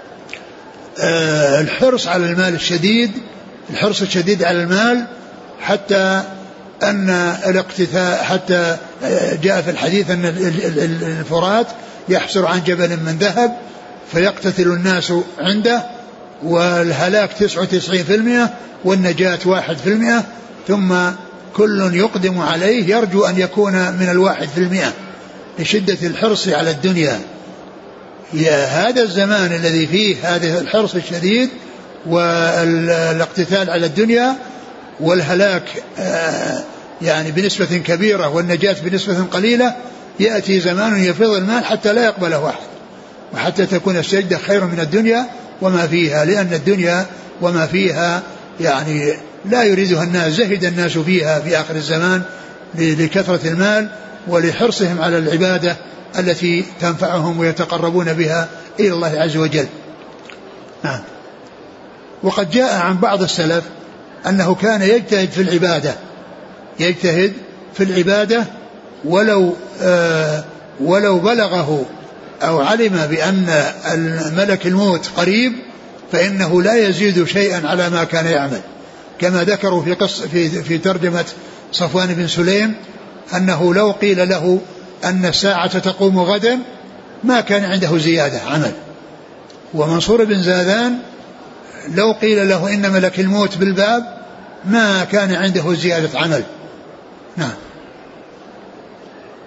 الحرص على المال الشديد، الحرص الشديد على المال، حتى أن الاقتثاء حتى جاء في الحديث أن الفرات يحسر عن جبل من ذهب فيقتتل الناس عنده، والهلاك تسعة وتسعين في المئة والنجاة واحد في المئة، ثم كل يقدم عليه يرجو أن يكون من الواحد في المئة لشدة الحرص على الدنيا. يا هذا الزمان الذي فيه هذا الحرص الشديد والاقتتال على الدنيا والهلاك يعني بنسبة كبيرة والنجاة بنسبة قليلة، يأتي زمان يفيض المال حتى لا يقبله واحد، وحتى تكون السجدة خير من الدنيا وما فيها، لأن الدنيا وما فيها يعني لا يريدها الناس، زهد الناس فيها في آخر الزمان لكثرة المال ولحرصهم على العبادة التي تنفعهم ويتقربون بها إلى الله عز وجل. نعم. وقد جاء عن بعض السلف أنه كان يجتهد في العبادة يجتهد في العبادة ولو آه ولو بلغه أو علم بأن الملك الموت قريب فإنه لا يزيد شيئا على ما كان يعمل، كما ذكروا في قص في في ترجمة صفوان بن سليم أنه لو قيل له أن الساعة تقوم غدا ما كان عنده زيادة عمل. ومنصور بن زاذان لو قيل له إن ملك الموت بالباب ما كان عنده زيادة عمل. نعم.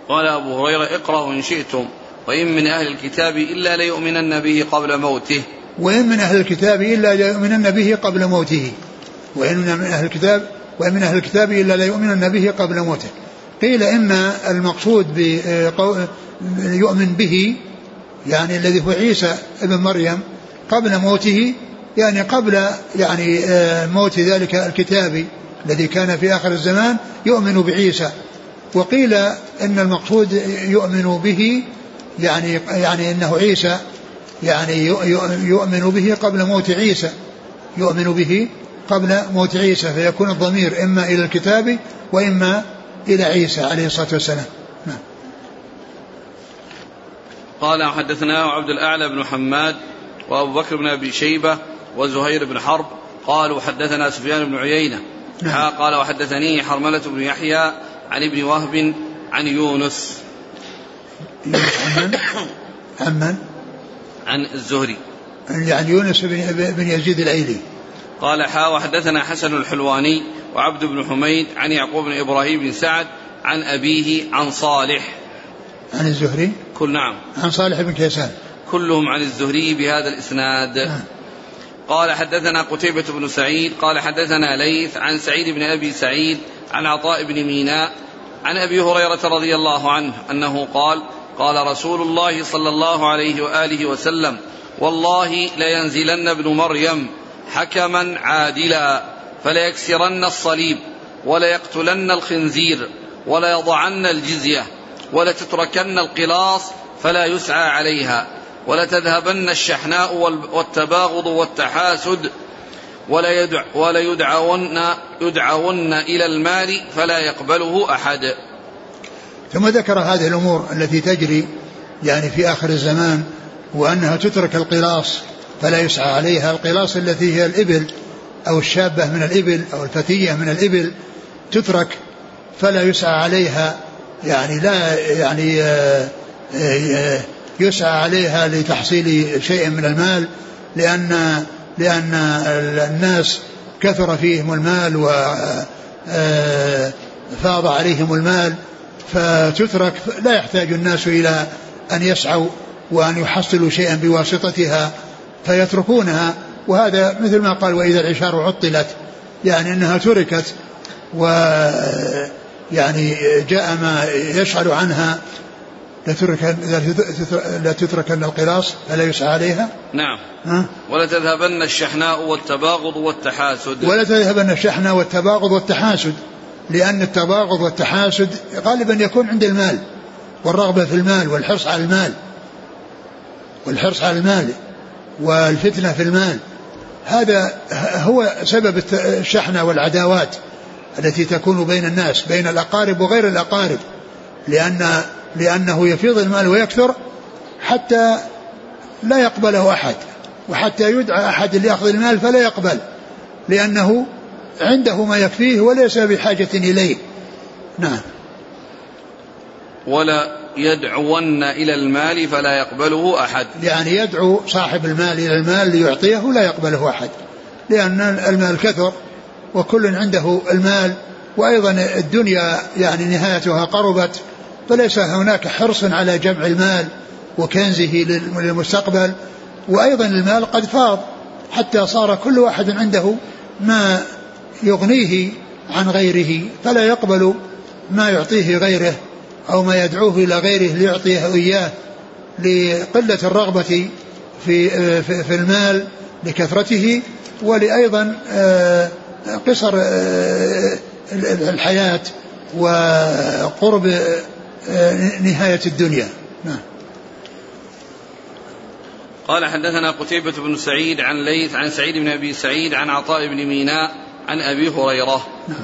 قال أبو هريرة اقرأوا إن شئتم وإن من أهل الكتاب إلا ليؤمنن به قبل موته وإن من أهل الكتاب إلا ليؤمنن به قبل موته وإن من أهل الكتاب وإن من أهل الكتاب إلا ليؤمنن به قبل موته. قيل إن المقصود بيؤمن به يعني الذي هو عيسى ابن مريم قبل موته يعني قبل يعني موت ذلك الكتاب الذي كان في آخر الزمان يؤمن بعيسى. وقيل إن المقصود يؤمن به يعني يعني إنه عيسى يعني يؤمن به قبل موت عيسى يؤمن به قبل موت عيسى فيكون الضمير إما إلى الكتاب وإما إلى عيسى عليه الصلاة والسلام. نعم. قال حدثناه عبد الأعلى بن حماد وأبو بكر بن أبي شيبة وزهير بن حرب قالوا حدثنا سفيان بن عيينة. نعم. قال وحدثني حرملة بن يحيى عن ابن وهب عن يونس عمن عن الزهري يعني يونس بن يزيد الأيلي. قال حا وحدثنا حسن الحلواني وعبد بن حميد عن يعقوب بن إبراهيم بن سعد عن أبيه عن صالح عن الزهري كل نعم عن صالح بن كيسان كلهم عن الزهري بهذا الإسناد. آه. قال حدثنا قتيبة بن سعيد قال حدثنا ليث عن سعيد بن أبي سعيد عن عطاء بن ميناء عن أبي هريرة رضي الله عنه أنه قال قال رسول الله صلى الله عليه وآله وسلم والله لينزلن ابن مريم حكما عادلا فليكسرن الصليب وليقتلن الخنزير وليضعن الجزية ولتتركن القلاص فلا يسعى عليها ولتذهبن الشحناء والتباغض والتحاسد وليدع وليدعون يدعون إلى المال فلا يقبله أحد. ثم ذكر هذه الأمور التي تجري يعني في آخر الزمان وأنها تترك القلاص فلا يسعى عليها. القلاص التي هي الإبل أو الشابة من الإبل أو الفتية من الإبل تترك فلا يسعى عليها يعني لا يعني يسعى عليها لتحصيل شيء من المال لأن لأن الناس كثر فيهم المال وفاض عليهم المال فتترك لا يحتاج الناس إلى أن يسعوا وأن يحصلوا شيئا بواسطتها فيتركونها. وهذا مثل ما قال وإذا العشار عطلت يعني أنها تركت ويعني جاء ما يشعر عنها لا تتركن القلاص فلا يسعى عليها. نعم. ها؟ ولا تذهبن الشحناء والتباغض والتحاسد ولا تذهبن الشحناء والتباغض والتحاسد لأن التباغض والتحاسد غالبا يكون عند المال والرغبة في المال والحرص على المال والحرص على المال والفتنة في المال. هذا هو سبب الشحنة والعداوات التي تكون بين الناس بين الأقارب وغير الأقارب لأن لأنه يفيض المال ويكثر حتى لا يقبله أحد وحتى يدعى أحد ليأخذ المال فلا يقبل لأنه عنده ما يكفيه وليس بحاجة إليه. نعم. ولا يدعون إلى المال فلا يقبله أحد يعني يدعو صاحب المال إلى المال ليعطيه لا يقبله أحد لأن المال كثر وكل عنده المال وأيضا الدنيا يعني نهايتها قربت فليس هناك حرص على جمع المال وكنزه للمستقبل وأيضا المال قد فاض حتى صار كل واحد عنده ما يغنيه عن غيره فلا يقبل ما يعطيه غيره أو ما يدعوه إلى غيره ليعطيه إياه لقلة الرغبة في, في, في المال لكثرته ولأيضا قصر الحياة وقرب نهاية الدنيا. نعم. قال حدثنا قتيبة بن سعيد عن ليث عن سعيد بن أبي سعيد عن عطاء بن ميناء عن أبي هريرة. نعم.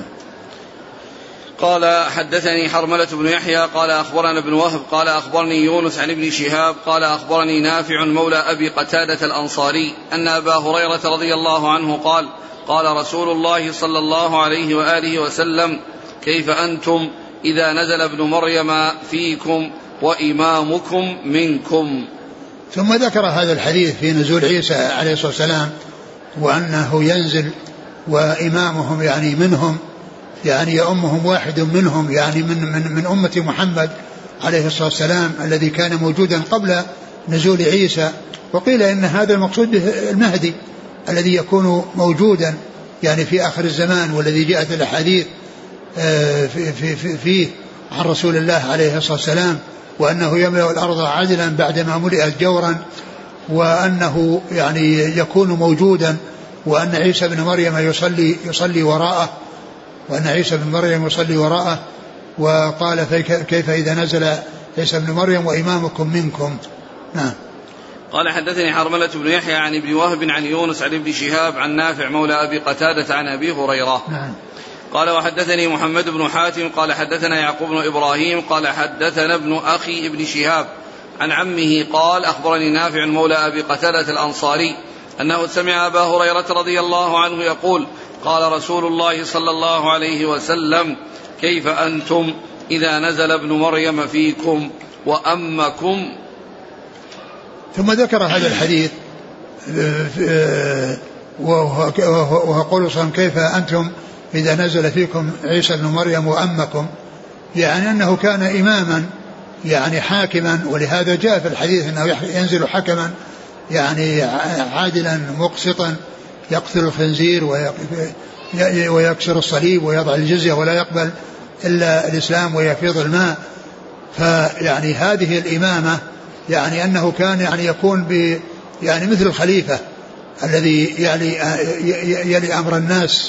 قال حدثني حرملة بن يحيى قال أخبرنا ابن وهب قال أخبرني يونس عن ابن شهاب قال أخبرني نافع مولى أبي قتادة الأنصاري أن أبا هريرة رضي الله عنه قال قال رسول الله صلى الله عليه وآله وسلم كيف أنتم إذا نزل ابن مريم فيكم وإمامكم منكم. ثم ذكر هذا الحديث في نزول عيسى عليه الصلاة والسلام وأنه ينزل وإمامهم يعني منهم يعني يأمهم واحد منهم يعني من, من, من أمة محمد عليه الصلاة والسلام الذي كان موجودا قبل نزول عيسى. وقيل إن هذا المقصود به المهدي الذي يكون موجودا يعني في آخر الزمان، والذي جاءت الأحاديث في في في فيه عن رسول الله عليه الصلاة والسلام، وأنه يملأ الأرض عدلا بعدما ملئت جورا، وأنه يعني يكون موجودا، وأن عيسى بن مريم يصلي يصلي وراءه وأن عيسى بن مريم يصلي وراءه. وقال كيف إذا نزل عيسى بن مريم وإمامكم منكم. نعم. قال حدثني حرملة بن يحيى عن ابن وهب عن يونس عن ابن شهاب عن نافع مولى أبي قتادة عن أبي هريرة. نعم. قال وحدثني محمد بن حاتم قال حدثنا يعقوب بن إبراهيم قال حدثنا ابن أخي ابن شهاب عن عمه قال أخبرني نافع مولى أبي قتادة الأنصاري أنه سمع أبا هريرة رضي الله عنه يقول قال رسول الله صلى الله عليه وسلم كيف أنتم إذا نزل ابن مريم فيكم وأمكم. ثم ذكر هذا الحديث وهو قول صلى كيف أنتم إذا نزل فيكم عيسى بن مريم وأمكم، يعني أنه كان إماما يعني حاكما، ولهذا جاء في الحديث أنه ينزل حكما يعني عادلا مقسطا يقتل الخنزير ويكسر الصليب ويضع الجزية ولا يقبل إلا الإسلام ويفيض الماء. فيعني هذه الإمامة يعني أنه كان يعني يكون ب يعني مثل الخليفة الذي يلي, يلي أمر الناس،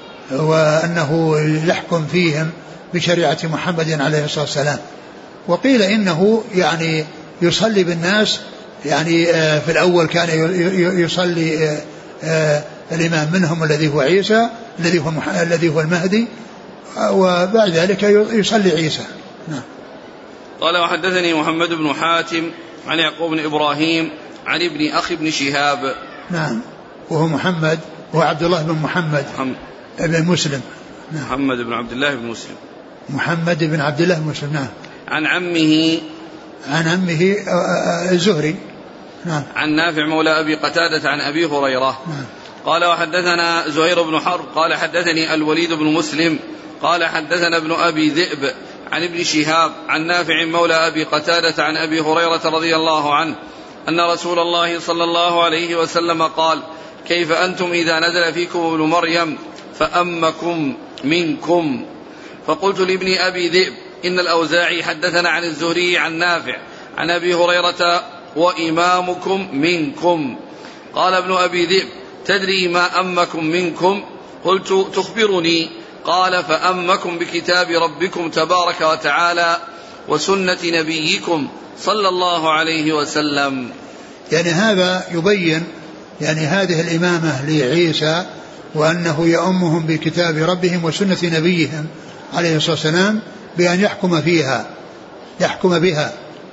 وأنه يحكم فيهم بشريعة محمد عليه الصلاة والسلام. وقيل إنه يعني يصلي بالناس، يعني في الأول كان يصلي الإمام منهم الذي هو عيسى الذي هو الذي هو المهدي، وبعد ذلك يصلي عيسى. نعم. قال وحدثني محمد بن حاتم عن يعقوب بن إبراهيم عن ابن أخي بن شهاب. نعم. وهو محمد وهو عبد الله بن محمد, محمد. بن مسلم. نعم. محمد بن عبد الله بن مسلم محمد بن عبد الله بن مسلم. نعم. عن عمه عن عمه الزهري. نعم. عن نافع مولى أبي قتادة عن أبي هريرة. نعم. قال وحدثنا زهير بن حرب قال حدثني الوليد بن مسلم قال حدثنا ابن أبي ذئب عن ابن شهاب عن نافع مولى أبي قتادة عن أبي هريرة رضي الله عنه أن رسول الله صلى الله عليه وسلم قال كيف أنتم إذا نزل فيكم ابن مريم فأمكم منكم. فقلت لابن أبي ذئب إن الأوزاعي حدثنا عن الزهري عن نافع عن أبي هريرة وإمامكم منكم. قال ابن أبي ذئب تدري ما أمكم منكم؟ قلت تخبرني. قال فأمكم بكتاب ربكم تبارك وتعالى وسنة نبيكم صلى الله عليه وسلم. يعني هذا يبين يعني هذه الإمامة لعيسى، وأنه يأمهم بكتاب ربهم وسنة نبيهم عليه الصلاة والسلام بأن يحكم فيها يحكم بها،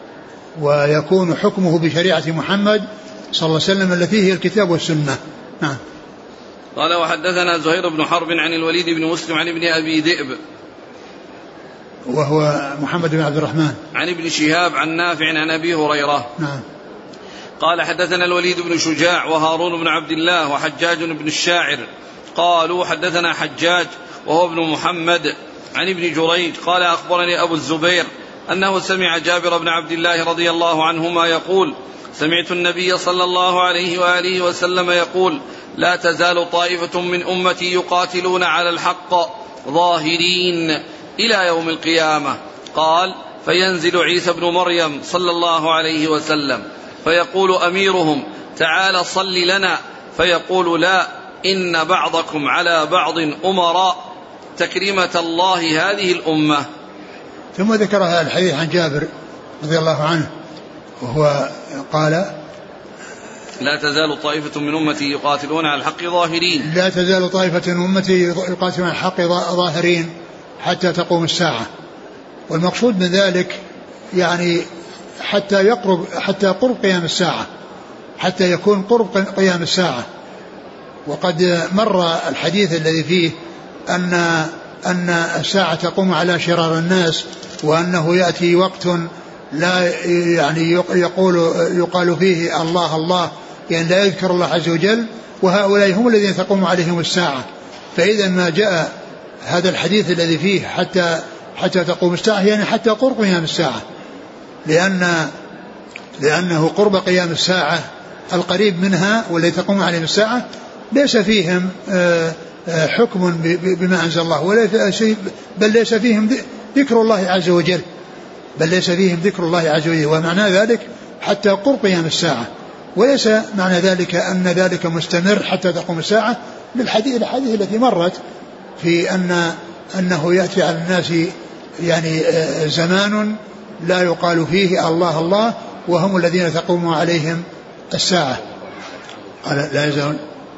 ويكون حكمه بشريعة محمد صلى الله عليه وسلم التي هي الكتاب والسنة. نعم. قال وحدثنا زهير بن حرب عن الوليد بن مسلم عن ابن أبي ذئب وهو محمد بن عبد الرحمن عن ابن شهاب عن نافع عن أبي هريرة. نعم. قال حدثنا الوليد بن شجاع وهارون بن عبد الله وحجاج بن الشاعر قالوا حدثنا حجاج وهو ابن محمد عن ابن جريج قال أخبرني أبو الزبير أنه سمع جابر بن عبد الله رضي الله عنهما يقول سمعت النبي صلى الله عليه وآله وسلم يقول لا تزال طائفة من أمتي يقاتلون على الحق ظاهرين إلى يوم القيامة. قال فينزل عيسى بن مريم صلى الله عليه وسلم فيقول أميرهم تعال صل لنا، فيقول لا إن بعضكم على بعض أمراء تكريمة الله هذه الأمة. ثم ذكر هذا الحديث عن جابر رضي الله عنه وهو قال لا تزال طائفة من أمتي يقاتلون على الحق ظاهرين لا تزال طائفة من أمتي يقاتلون على الحق ظاهرين حتى تقوم الساعة. والمقصود من ذلك يعني حتى يقرب حتى قرب قيام الساعة، حتى يكون قرب قيام الساعة. وقد مر الحديث الذي فيه أن أن الساعة تقوم على شرار الناس، وأنه يأتي وقت لا يعني يقول يقال فيه الله الله، يعني لا يذكر الله عز وجل، وهؤلاء هم الذين تقوم عليهم الساعة. فإذا ما جاء هذا الحديث الذي فيه حتى حتى تقوم الساعة يعني حتى قرب قيام الساعة، لأن لأنه قرب قيام الساعة القريب منها والذي تقوم عليهم الساعة ليس فيهم حكم بما أنزل الله ولا شيء، بل ليس فيهم ذكر الله عز وجل بل ليس فيهم ذكر الله عز وجل ومعنى ذلك حتى قرب قيام الساعة، وليس معنى ذلك أن ذلك مستمر حتى تقوم الساعة. بالحديث الحديث التي مرت في أن أنه يأتي على الناس يعني زمان لا يقال فيه الله الله وهم الذين تقوم عليهم الساعة لا يزال.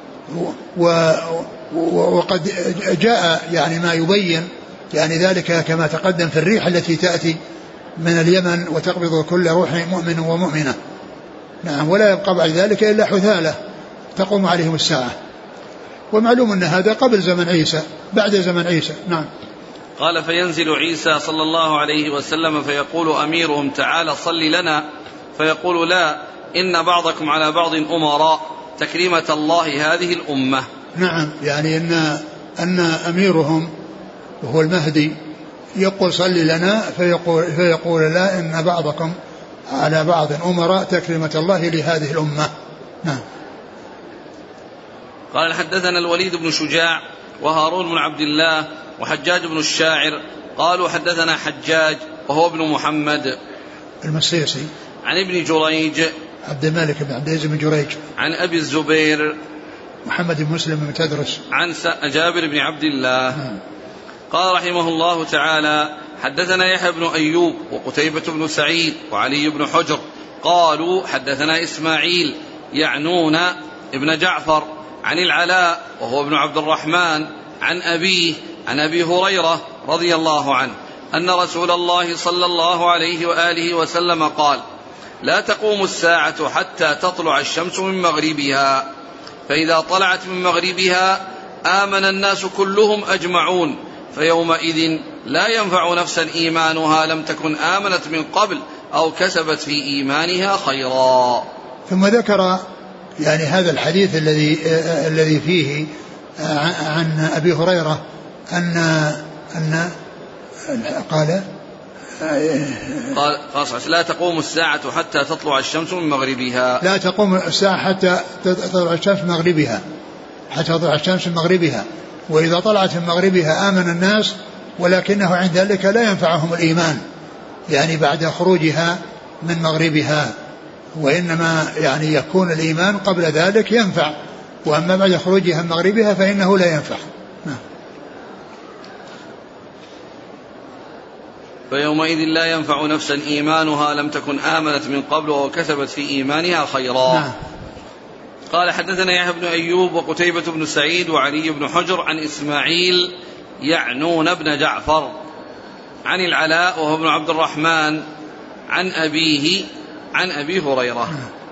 وقد جاء يعني ما يبين يعني ذلك كما تقدم في الريح التي تأتي من اليمن وتقبض كل روح مؤمن ومؤمنة. نعم. ولا يبقى بعد ذلك إلا حثالة تقوم عليهم الساعة، ومعلوم أن هذا قبل زمن عيسى بعد زمن عيسى. نعم. قال فينزل عيسى صلى الله عليه وسلم فيقول أميرهم تعالى صل لنا، فيقول لا إن بعضكم على بعض أمراء تكريمة الله هذه الأمة. نعم. يعني أن, أن أميرهم وهو المهدي يقول صل لنا فيقول, فيقول لا إن بعضكم على بعض أمراء تكريمة الله لهذه الأمة. نعم. قال حدثنا الوليد بن شجاع وهارون بن عبد الله وحجاج بن الشاعر قالوا حدثنا حجاج وهو ابن محمد المصيصي عن ابن جريج عبد الملك بن عبد العزيز بن جريج عن أبي الزبير محمد بن مسلم بن تدرس عن جابر بن عبد الله. نعم. قال رحمه الله تعالى حدثنا يحيى بن أيوب وقتيبة بن سعيد وعلي بن حجر قالوا حدثنا إسماعيل يعنون ابن جعفر عن العلاء وهو ابن عبد الرحمن عن أبيه عن أبي هريرة رضي الله عنه أن رسول الله صلى الله عليه وآله وسلم قال لا تقوم الساعة حتى تطلع الشمس من مغربها، فإذا طلعت من مغربها آمن الناس كلهم أجمعون، فيومئذ لا ينفع نفسا إيمانها لم تكن آمنت من قبل أو كسبت في إيمانها خيرا. ثم ذكر يعني هذا الحديث الذي الذي فيه عن أبي هريرة أن أن قال قال لا تقوم الساعة حتى تطلع الشمس من مغربها، لا تقوم الساعة حتى تطلع الشمس من مغربها حتى تطلع الشمس من مغربها، وإذا طلعت من مغربها آمن الناس، ولكنه عند ذلك لا ينفعهم الإيمان يعني بعد خروجها من مغربها، وإنما يعني يكون الإيمان قبل ذلك ينفع، وأما بعد خروجها من مغربها فإنه لا ينفع. نعم. فيومئذ لا ينفع نفسا إيمانها لم تكن آمنت من قبل وكسبت في إيمانها خيرا. نعم. قال حدثنا يحيى بن أيوب وقتيبة بن سعيد وعلي بن حجر عن إسماعيل يعنون ابن جعفر عن العلاء وهو ابن عبد الرحمن عن أبيه عن أبي هريرة.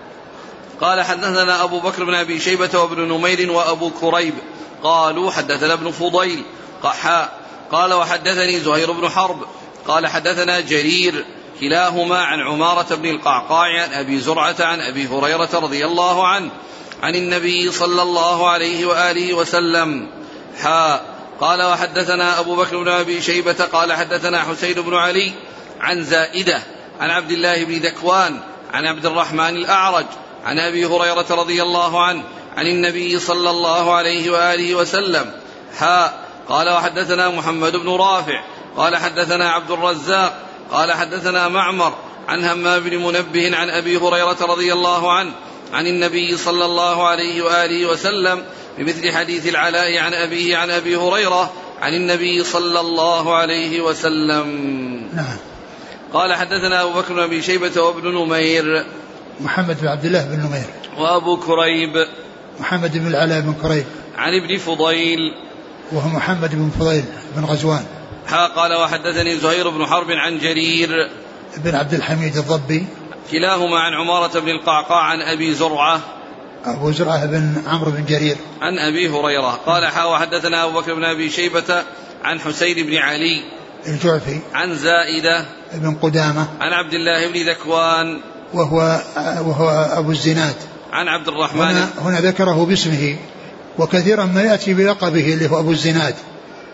قال حدثنا أبو بكر بن أبي شيبة وابن نمير وأبو كريب قالوا حدثنا ابن فضيل قحاء قال وحدثني زهير بن حرب قال حدثنا جرير كلاهما عن عمارة بن القعقاع عن أبي زرعة عن أبي هريرة رضي الله عنه عن النبي صلى الله عليه وآله وسلم حاء قال وحدثنا أبو بكر بن أبي شيبة قال حدثنا حسين بن علي عن زائدة عن عبد الله بن ذكوان عن عبد الرحمن الأعرج عن أبي هريرة رضي الله عنه عن النبي صلى الله عليه وآله وسلم حاء قال وحدثنا محمد بن رافع قال حدثنا عبد الرزاق قال حدثنا معمر عن همام بن منبه عن أبي هريرة رضي الله عنه عن النبي صلى الله عليه وآله وسلم بمثل حديث العلاء عن أبيه عن أبي هريرة عن النبي صلى الله عليه وسلم. نعم. قال حدثنا أبو بكر بن أبي شيبة وابن نمير محمد بن عبد الله بن نمير وأبو كريب محمد بن العلاء بن كريب عن ابن فضيل وهو محمد بن فضيل بن غزوان. قال وحدثني زهير بن حرب عن جرير بن عبد الحميد الضبي كلاهما عن عمارة بن القعقاع عن أبي زرعة أبو زرعة بن عمرو بن جرير عن أبي هريرة قال وحدثنا أبو بكر بن أبي شيبة عن حسين بن علي الجعفي عن زائدة بن قدامة عن عبد الله بن ذكوان وهو, وهو أبو الزناد عن عبد الرحمن. هنا, هنا ذكره باسمه، وكثيرا ما يأتي بلقبه اللي هو أبو الزناد،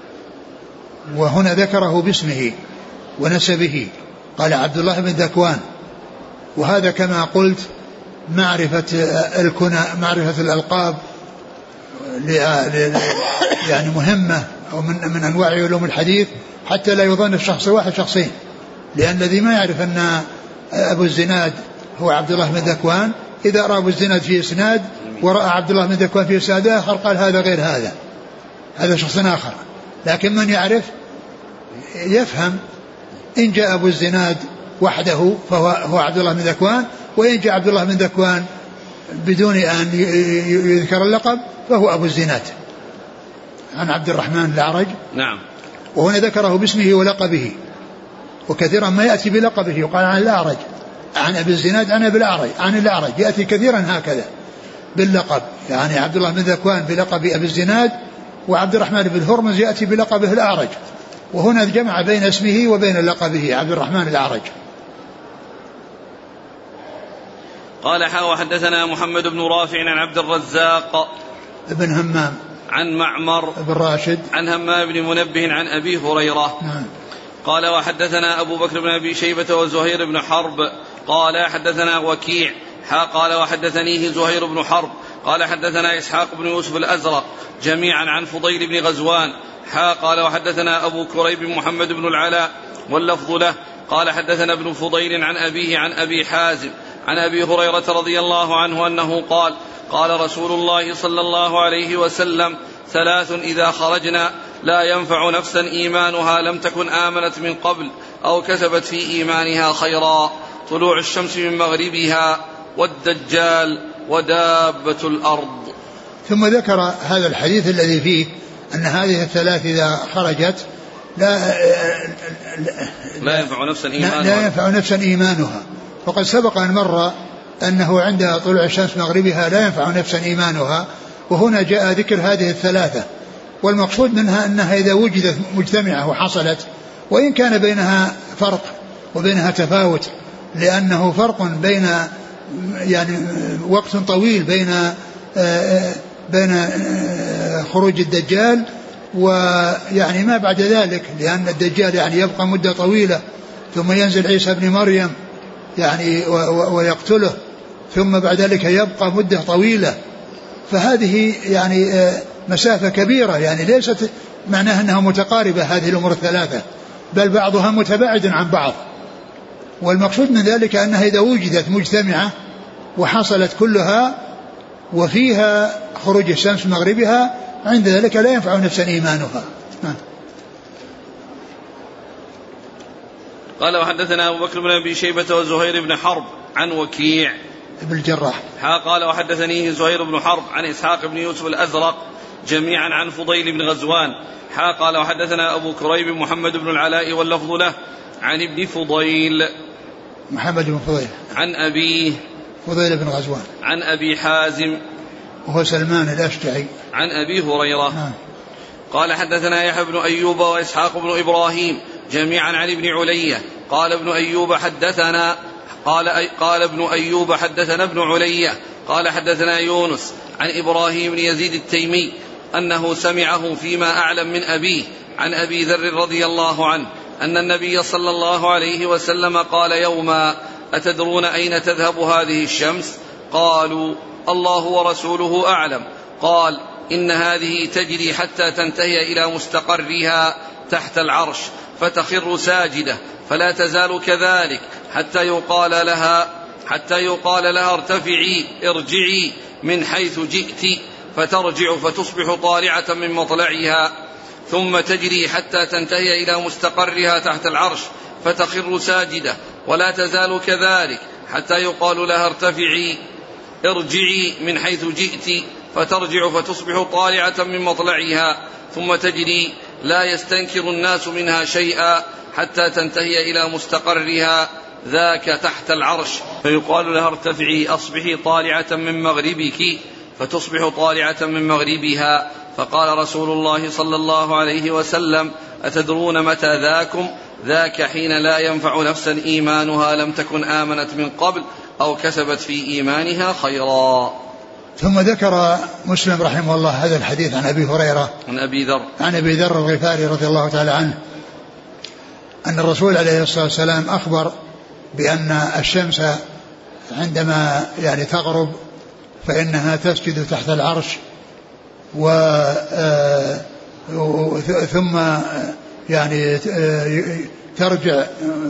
وهنا ذكره باسمه ونسبه قال عبد الله بن ذكوان وهذا كما قلت معرفة الكنى معرفة الألقاب يعني مهمة أو من, من أنواع علوم الحديث، حتى لا يظن الشخص واحد شخصين، لأن الذي ما يعرف أن أبو الزناد هو عبد الله بن ذكوان إذا رأى أبو الزناد في إسناد ورأى عبد الله بن ذكوان في إسناد آخر قال هذا غير هذا، هذا شخص آخر. لكن من يعرف يفهم إن جاء أبو الزناد وحده فهو هو عبد الله بن ذكوان، وإن جاء عبد الله بن ذكوان بدون أن يذكر اللقب فهو أبو الزناد. عن عبد الرحمن الأعرج. نعم. وهنا ذكره باسمه ولقبه، وكثيرا ما يأتي بلقبه يقال عن الأعرج، عن أبي الزناد عن أبي الأعرج، عن الأعرج يأتي كثيرا هكذا باللقب، يعني عبد الله بن ذكوان بلقب أبي الزناد، وعبد الرحمن بن هرمز يأتي بلقبه الأعرج، وهنا جمع بين اسمه وبين لقبه عبد الرحمن الأعرج. قال حا وحدثنا محمد بن رافع عن عبد الرزاق ابن همام عن معمر بن راشد عن همام بن منبه عن أبي هريرة. نعم. قال وحدثنا أبو بكر بن أبي شيبة وزهير بن حرب قال حدثنا وكيع حا قال وحدثنيه زهير بن حرب قال حدثنا إسحاق بن يوسف الأزرق جميعا عن فضيل بن غزوان حا قال وحدثنا أبو كريب محمد بن العلاء واللفظ له قال حدثنا ابن فضيل عن أبيه عن أبي حازم عن أبي هريرة رضي الله عنه أنه قال قال رسول الله صلى الله عليه وسلم ثلاث إذا خرجنا لا ينفع نفسا إيمانها لم تكن آمنت من قبل أو كسبت في إيمانها خيرا: طلوع الشمس من مغربها والدجال ودابة الأرض. ثم ذكر هذا الحديث الذي فيه أن هذه الثلاث إذا خرجت لا, لا ينفع نفسا إيمانها, لا ينفع نفسا إيمانها. وقد سبق أن مر أنه عند طلوع الشمس مغربها لا ينفع نفسا إيمانها، وهنا جاء ذكر هذه الثلاثة، والمقصود منها أنها إذا وجدت مجتمعة وحصلت، وإن كان بينها فرق وبينها تفاوت، لأنه فرق بين يعني وقت طويل بين بين خروج الدجال ويعني ما بعد ذلك، لأن الدجال يعني يبقى مدة طويلة ثم ينزل عيسى ابن مريم يعني ويقتله، ثم بعد ذلك يبقى مدة طويلة، فهذه يعني مسافة كبيرة، يعني ليست معناها أنها متقاربة هذه الأمور الثلاثة، بل بعضها متباعد عن بعض. والمقصود من ذلك أنها إذا وجدت مجتمعة وحصلت كلها وفيها خروج الشمس مغربها عند ذلك لا ينفع نفسا إيمانها. قال وحدثنا أبو بكر بن أبي شيبة وزهير بن حرب عن وكيع ابن الجراح قال وحدثنيه زهير بن حرب عن إسحاق بن يوسف الأزرق جميعا عن فضيل بن غزوان قال وحدثنا أبو كريب محمد بن العلاء واللفظ له عن ابن فضيل محمد بن فضيل عن أبيه فضيل بن غزوان عن أبي حازم وهو سلمان الأشجعي عن أبي هريرة. آه. قال حدثنا يحيى بن أيوب وإسحاق بن إبراهيم جميعا عن ابن علية قال ابن أيوب حدثنا قال, أي قال ابن أيوب حدثنا ابن علية قال حدثنا يونس عن إبراهيم بن يزيد التيمي أنه سمعه فيما أعلم من أبيه عن أبي ذر رضي الله عنه أن النبي صلى الله عليه وسلم قال يوما: أتدرون أين تذهب هذه الشمس؟ قالوا: الله ورسوله أعلم. قال: إن هذه تجري حتى تنتهي إلى مستقرها تحت العرش فتخر ساجدة فلا تزال كذلك حتى يقال لها حتى يقال لها ارتفعي ارجعي من حيث جئت فترجع فتصبح طالعة من مطلعها ثم تجري حتى تنتهي إلى مستقرها تحت العرش فتخر ساجدة ولا تزال كذلك حتى يقال لها ارتفعي ارجعي من حيث جئت فترجع فتصبح طالعة من مطلعها ثم تجري لا يستنكر الناس منها شيئا حتى تنتهي إلى مستقرها ذاك تحت العرش فيقال لها ارتفعي أصبحي طالعة من مغربك فتصبح طالعة من مغربها. فقال رسول الله صلى الله عليه وسلم: أتدرون متى ذاكم؟ ذاك حين لا ينفع نفسا إيمانها لم تكن آمنت من قبل أو كسبت في إيمانها خيرا. ثم ذكر مسلم رحمه الله هذا الحديث عن أبي هريرة عن أبي ذر عن أبي ذر الغفاري رضي الله تعالى عنه أن الرسول عليه الصلاة والسلام أخبر بأن الشمس عندما يعني تغرب فإنها تسجد تحت العرش، و ثم يعني ترجع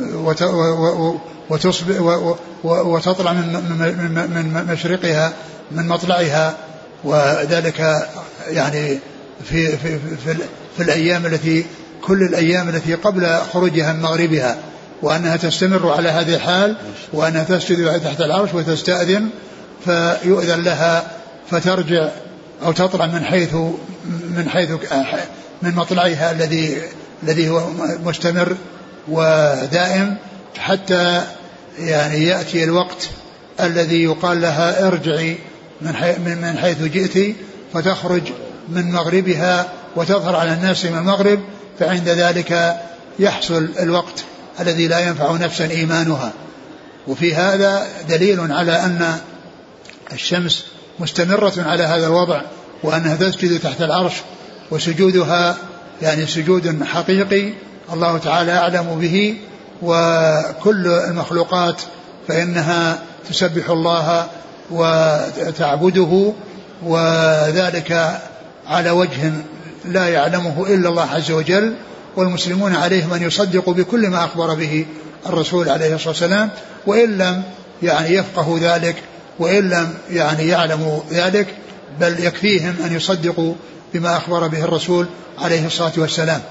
وتطلع من مشرقها من مطلعها، وذلك يعني في في في, في الأيام التي كل الأيام التي قبل خروجها من مغربها، وأنها تستمر على هذه الحال، وأنها تسجد تحت العرش وتستأذن فيؤذن لها فترجع أو تطلع من حيث من حيث من مطلعها الذي الذي هو مستمر ودائم، حتى يعني يأتي الوقت الذي يقال لها ارجعي من حيث جئت، فتخرج من مغربها وتظهر على الناس من المغرب، فعند ذلك يحصل الوقت الذي لا ينفع نفسا إيمانها. وفي هذا دليل على أن الشمس مستمرة على هذا الوضع، وأنها تسجد تحت العرش، وسجودها يعني سجود حقيقي الله تعالى أعلم به، وكل المخلوقات فإنها تسبح الله وتعبده، وذلك على وجه لا يعلمه إلا الله عز وجل، والمسلمون عليهم أن يصدقوا بكل ما أخبر به الرسول عليه الصلاة والسلام، وإن لم يعني يفقهوا ذلك وإن لم يعني يعلموا ذلك، بل يكفيهم أن يصدقوا بما أخبر به الرسول عليه الصلاة والسلام.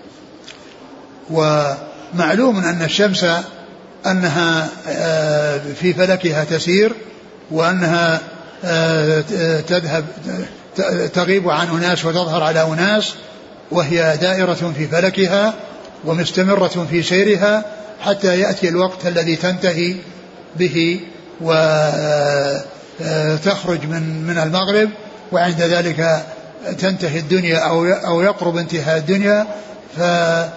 ومعلوم أن الشمس أنها في فلكها تسير، وأنها تذهب تغيب عن أناس وتظهر على أناس، وهي دائرة في فلكها ومستمرة في سيرها حتى يأتي الوقت الذي تنتهي به وتخرج من من المغرب، وعند ذلك تنتهي الدنيا أو أو يقرب انتهاء الدنيا، فلا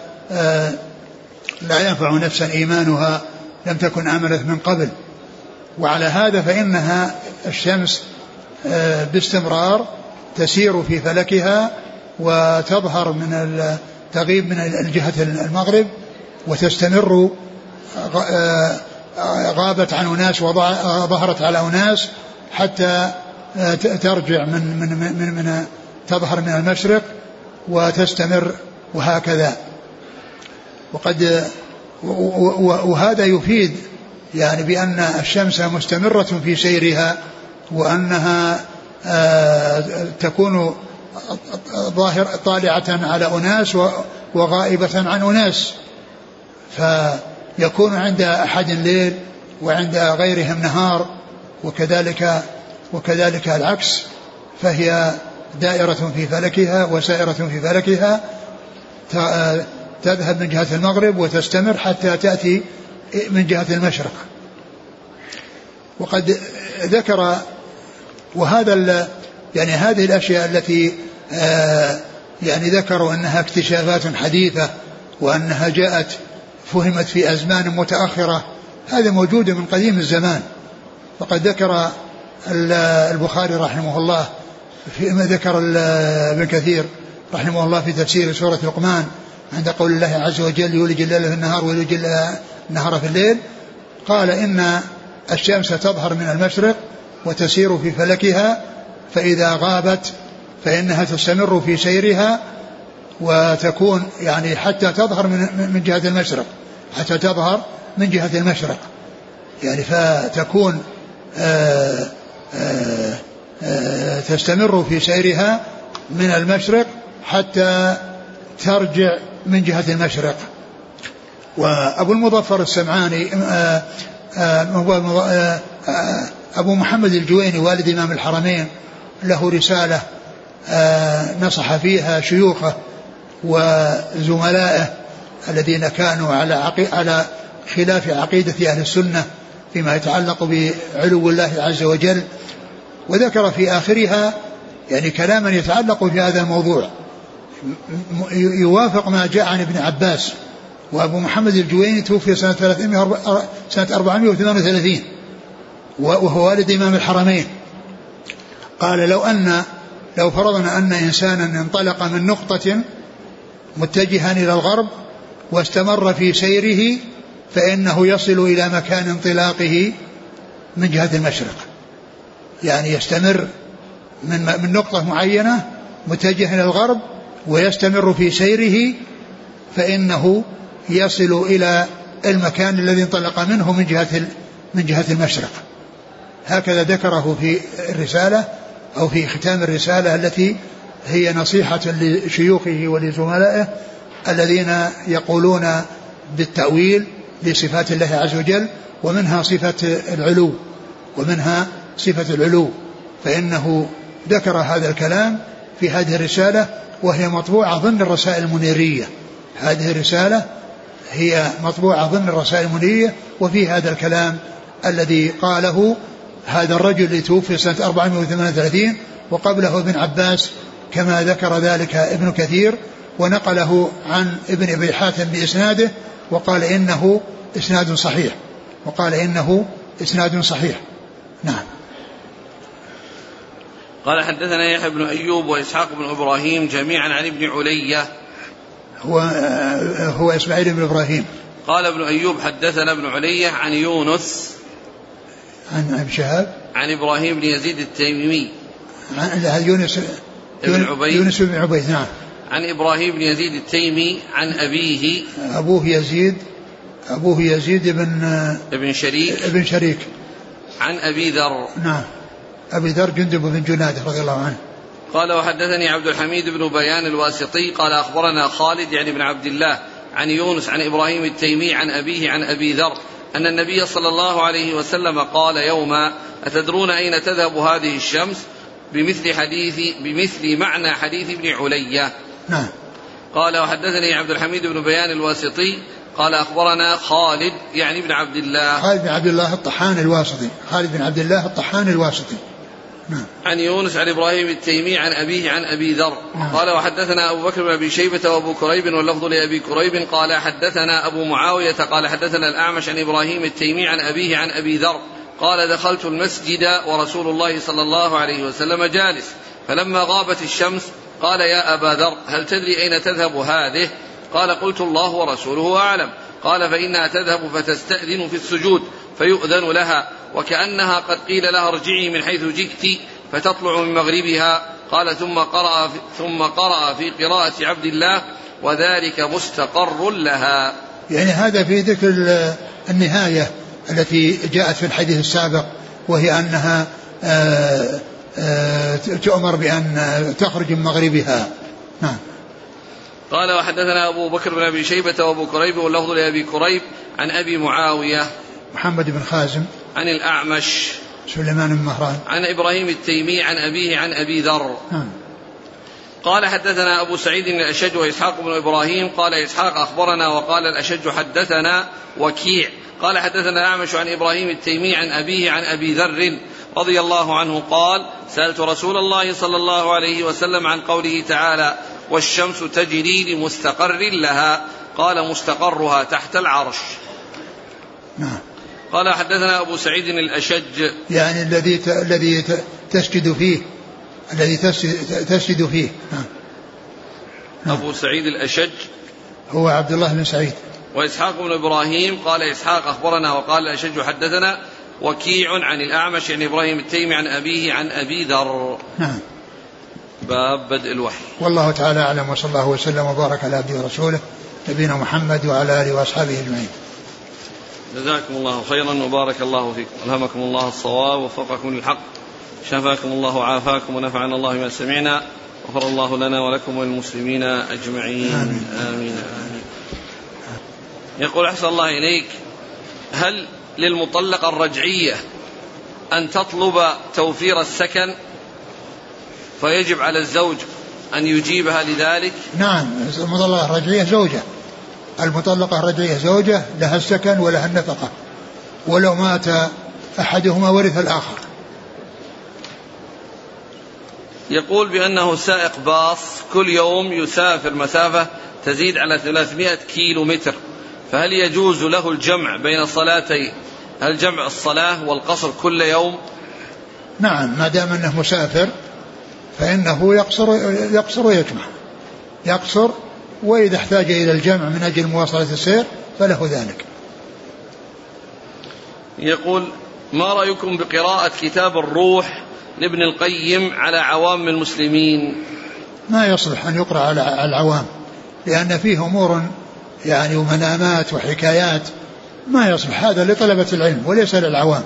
ينفع نفسا إيمانها لم تكن آمنت من قبل. وعلى هذا فإنها الشمس باستمرار تسير في فلكها وتظهر من تغيب من الجهة المغرب وتستمر، غابت عن أناس وظهرت على أناس حتى ترجع من من من, من تظهر من المشرق وتستمر، وهكذا. وقد وهذا يفيد يعني بأن الشمس مستمرة في سيرها، وأنها تكون ظاهر طالعة على أناس وغائبة عن أناس، فيكون عند أحد الليل وعند غيرهم نهار، وكذلك وكذلك العكس، فهي دائرة في فلكها وسائرة في فلكها، تذهب من جهة المغرب وتستمر حتى تأتي من جهة المشرق. وقد ذكر وهذا يعني هذه الأشياء التي يعني ذكروا أنها اكتشافات حديثة وأنها جاءت فهمت في أزمان متأخرة، هذا موجود من قديم الزمان. فقد ذكر البخاري رحمه الله فيما ذكر ابن كثير رحمه الله في تفسير سورة لقمان عند قول الله عز وجل يولج الليل في النهار ويولج النهار في الليل، قال إن الشمس تظهر من المشرق وتسير في فلكها، فإذا غابت فإنها تستمر في سيرها وتكون يعني حتى تظهر من جهة المشرق، حتى تظهر من جهة المشرق يعني فتكون آآ آآ آآ تستمر في سيرها من المشرق حتى ترجع من جهة المشرق. وأبو المظفر السمعاني آآ آآ أبو محمد الجويني والد إمام الحرمين له رسالة نصح فيها شيوخه وزملائه الذين كانوا على عقي... على خلاف عقيدة أهل السنة فيما يتعلق بعلو الله عز وجل، وذكر في آخرها يعني كلاما يتعلق في هذا الموضوع يوافق ما جاء عن ابن عباس. وأبو محمد الجويني توفي سنة سنة أربعمائة وثمانية وثلاثين وهو والد إمام الحرمين. قال لو أن لو فرضنا أن إنسانا انطلق من نقطة متجها إلى الغرب واستمر في سيره فإنه يصل إلى مكان انطلاقه من جهة المشرق، يعني يستمر من من نقطة معينة متجه إلى الغرب ويستمر في سيره، فإنه يصل إلى المكان الذي انطلق منه من جهة من جهة المشرق. هكذا ذكره في الرسالة أو في ختام الرسالة التي هي نصيحة لشيوخه ولزملائه الذين يقولون بالتأويل لصفات الله عز وجل، ومنها صفة العلو ومنها صفة العلو فإنه ذكر هذا الكلام في هذه الرسالة، وهي مطبوعة ضمن الرسائل المنيرية. هذه الرسالة هي مطبوعة ضمن الرسائل المنيرية، وفي هذا الكلام الذي قاله هذا الرجل اللي توفي سنة أربعمائة وثمانية وثلاثين، وقبله ابن عباس كما ذكر ذلك ابن كثير، ونقله عن ابن أبي حاتم بإسناده، وقال إنه إسناد صحيح وقال إنه إسناد صحيح. نعم. قال حدثنا يحيى بن أيوب وإسحاق بن إبراهيم جميعا عن ابن علية هو هو إسماعيل بن إبراهيم. قال ابن أيوب حدثنا ابن علية عن يونس عن ابن شهاب عن إبراهيم بن يزيد التيمي عن يونس بن عبيد يونس بن عبيد نعم عن إبراهيم بن يزيد التيمي عن أبيه أبوه يزيد أبوه يزيد بن ابن شريك ابن شريك عن أبي ذر نعم أبي ذر جندب بن جنادة رضي الله عنه. قال وحدثني عبد الحميد بن بيان الواسطي قال أخبرنا خالد يعني بن عبد الله عن يونس عن إبراهيم التيمي عن أبيه عن أبي ذر أن النبي صلى الله عليه وسلم قال يوما أتدرون أين تذهب هذه الشمس بمثل حديث بمثل معنى حديث ابن علية. نعم. قال وحدثني عبد الحميد بن بيان الواسطي قال أخبرنا خالد يعني بن عبد الله خالد بن عبد الله الطحان الواسطي خالد بن عبد الله الطحان الواسطي نعم. عن يونس عن إبراهيم التيمي عن أبيه عن أبي ذر نعم. قال وحدثنا أبو بكر بن أبي شيبة وأبو كريب واللفظ لأبي كريب قال حدثنا أبو معاوية قال حدثنا الأعمش عن إبراهيم التيمي عن أبيه عن أبي ذر قال دخلت المسجد ورسول الله صلى الله عليه وسلم جالس فلما غابت الشمس قال يا أبا ذر هل تدري أين تذهب هذه؟ قال قلت الله ورسوله أعلم. قال فإنها تذهب فتستأذن في السجود فيؤذن لها وكأنها قد قيل لها ارجعي من حيث جئت فتطلع من مغربها. قال ثم قرأ في, ثم قرأ في قراءة عبد الله وذلك مستقر لها. يعني هذا في ذكر النهاية التي جاءت في الحديث السابق، وهي أنها آآ آآ تؤمر بأن تخرج من مغربها. نعم. قال وحدثنا أبو بكر بن أبي شيبة وأبو كريب واللفظ لأبي كريب عن أبي معاوية محمد بن خازم عن الأعمش سليمان بن مهران عن إبراهيم التيمي عن أبيه عن أبي ذر. نعم. قال حدثنا أبو سعيد الأشج وإسحاق بن إبراهيم قال إسحاق أخبرنا وقال الأشج حدثنا وكيع قال حدثنا الأعمش عن إبراهيم التيمي عن أبيه عن أبي ذر رضي الله عنه قال سألت رسول الله صلى الله عليه وسلم عن قوله تعالى والشمس تجري لمستقر لها قال مستقرها تحت العرش. نعم. قال حدثنا أبو سعيد الأشج يعني الذي ت... الذي ت... تسجد فيه الذي تسجد فيه. نعم. أبو سعيد الأشج هو عبد الله بن سعيد. وإسحاق بن إبراهيم قال إسحاق أخبرنا وقال الأشج حدثنا وكيع عن الأعمش عن إبراهيم التيمي عن أبيه عن أبي ذر. نعم. باب بدء الوحي. والله تعالى أعلم وصلى الله وسلم وبارك على عبده ورسوله نبينا محمد وعلى آله وأصحابه أجمعين. جزاكم الله خيرا وبارك الله فيكم ألهمكم الله الصواب ووفقكم للحق شفاكم الله وعافاكم ونفعنا الله ما سمعنا غفر الله لنا ولكم وللمسلمين أجمعين. آمين. آمين. آمين. يقول أحسن الله إليك هل للمطلقة الرجعية أن تطلب توفير السكن فيجب على الزوج أن يجيبها لذلك؟ نعم. المطلقة الرجعية زوجة المطلقة الرجعية زوجة لها السكن ولها النفقة، ولو مات أحدهما ورث الآخر. يقول بأنه سائق باص كل يوم يسافر مسافة تزيد على ثلاثمائة كيلو متر، فهل يجوز له الجمع بين صلاتي هل جمع الصلاة والقصر كل يوم؟ نعم، ما دام أنه مسافر فإنه يقصر يقصر ويجمع يقصر، وإذا احتاج إلى الجمع من أجل مواصلة السير فله ذلك. يقول ما رأيكم بقراءة كتاب الروح لابن القيم على عوام المسلمين؟ ما يصلح أن يقرأ على العوام، لأن فيه أمور يعني ومنامات وحكايات ما يصلح، هذا لطلبة العلم وليس للعوام.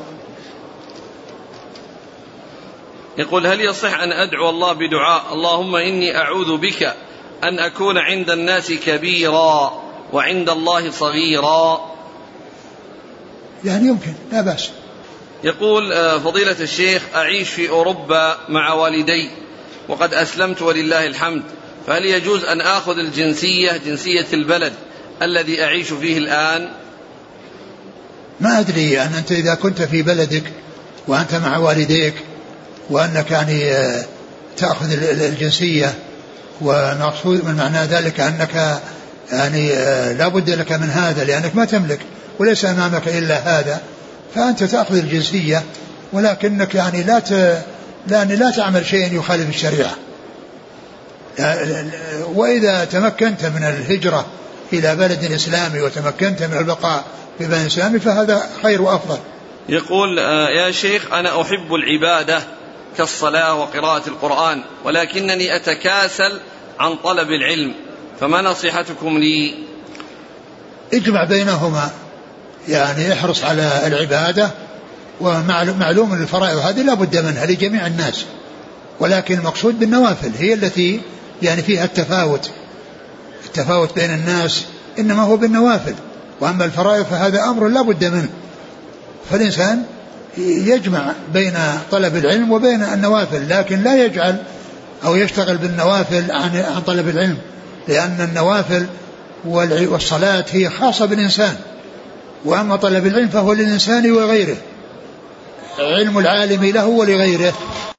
يقول: هل يصح أن أدعو الله بدعاء اللهم إني أعوذ بك أن أكون عند الناس كبيرا وعند الله صغيرا؟ يعني يمكن، لا بأس. يقول: فضيلة الشيخ، أعيش في أوروبا مع والدي وقد أسلمت ولله الحمد، فهل يجوز أن آخذ الجنسية جنسية البلد الذي أعيش فيه الآن؟ ما أدري أن أنت إذا كنت في بلدك وأنت مع والديك وأنك يعني تأخذ الجنسية، ومقصود من معنى ذلك أنك يعني لا بد لك من هذا لأنك ما تملك وليس أمامك إلا هذا، فأنت تأخذ الجنسية، ولكنك يعني لا ت... يعني لا تعمل شيء يخالف الشريعة. وإذا تمكنت من الهجرة إلى بلد إسلامي وتمكنت من البقاء في بلد إسلامي فهذا خير وأفضل. يقول: يا شيخ، أنا أحب العبادة كالصلاة وقراءة القرآن، ولكنني أتكاسل عن طلب العلم، فما نصيحتكم لي؟ اجمع بينهما، يعني احرص على العبادة، ومعلوم الفرائض هذه لا بد منها لجميع الناس، ولكن المقصود بالنوافل هي التي يعني فيها التفاوت التفاوت بين الناس إنما هو بالنوافل، وأما الفرائض فهذا أمر لا بد منه. فالإنسان يجمع بين طلب العلم وبين النوافل، لكن لا يجعل أو يشتغل بالنوافل عن عن طلب العلم، لأن النوافل والصلاة هي خاصة بالإنسان، وأما طلب العلم فهو للإنسان وغيره، علم العالم له ولغيره.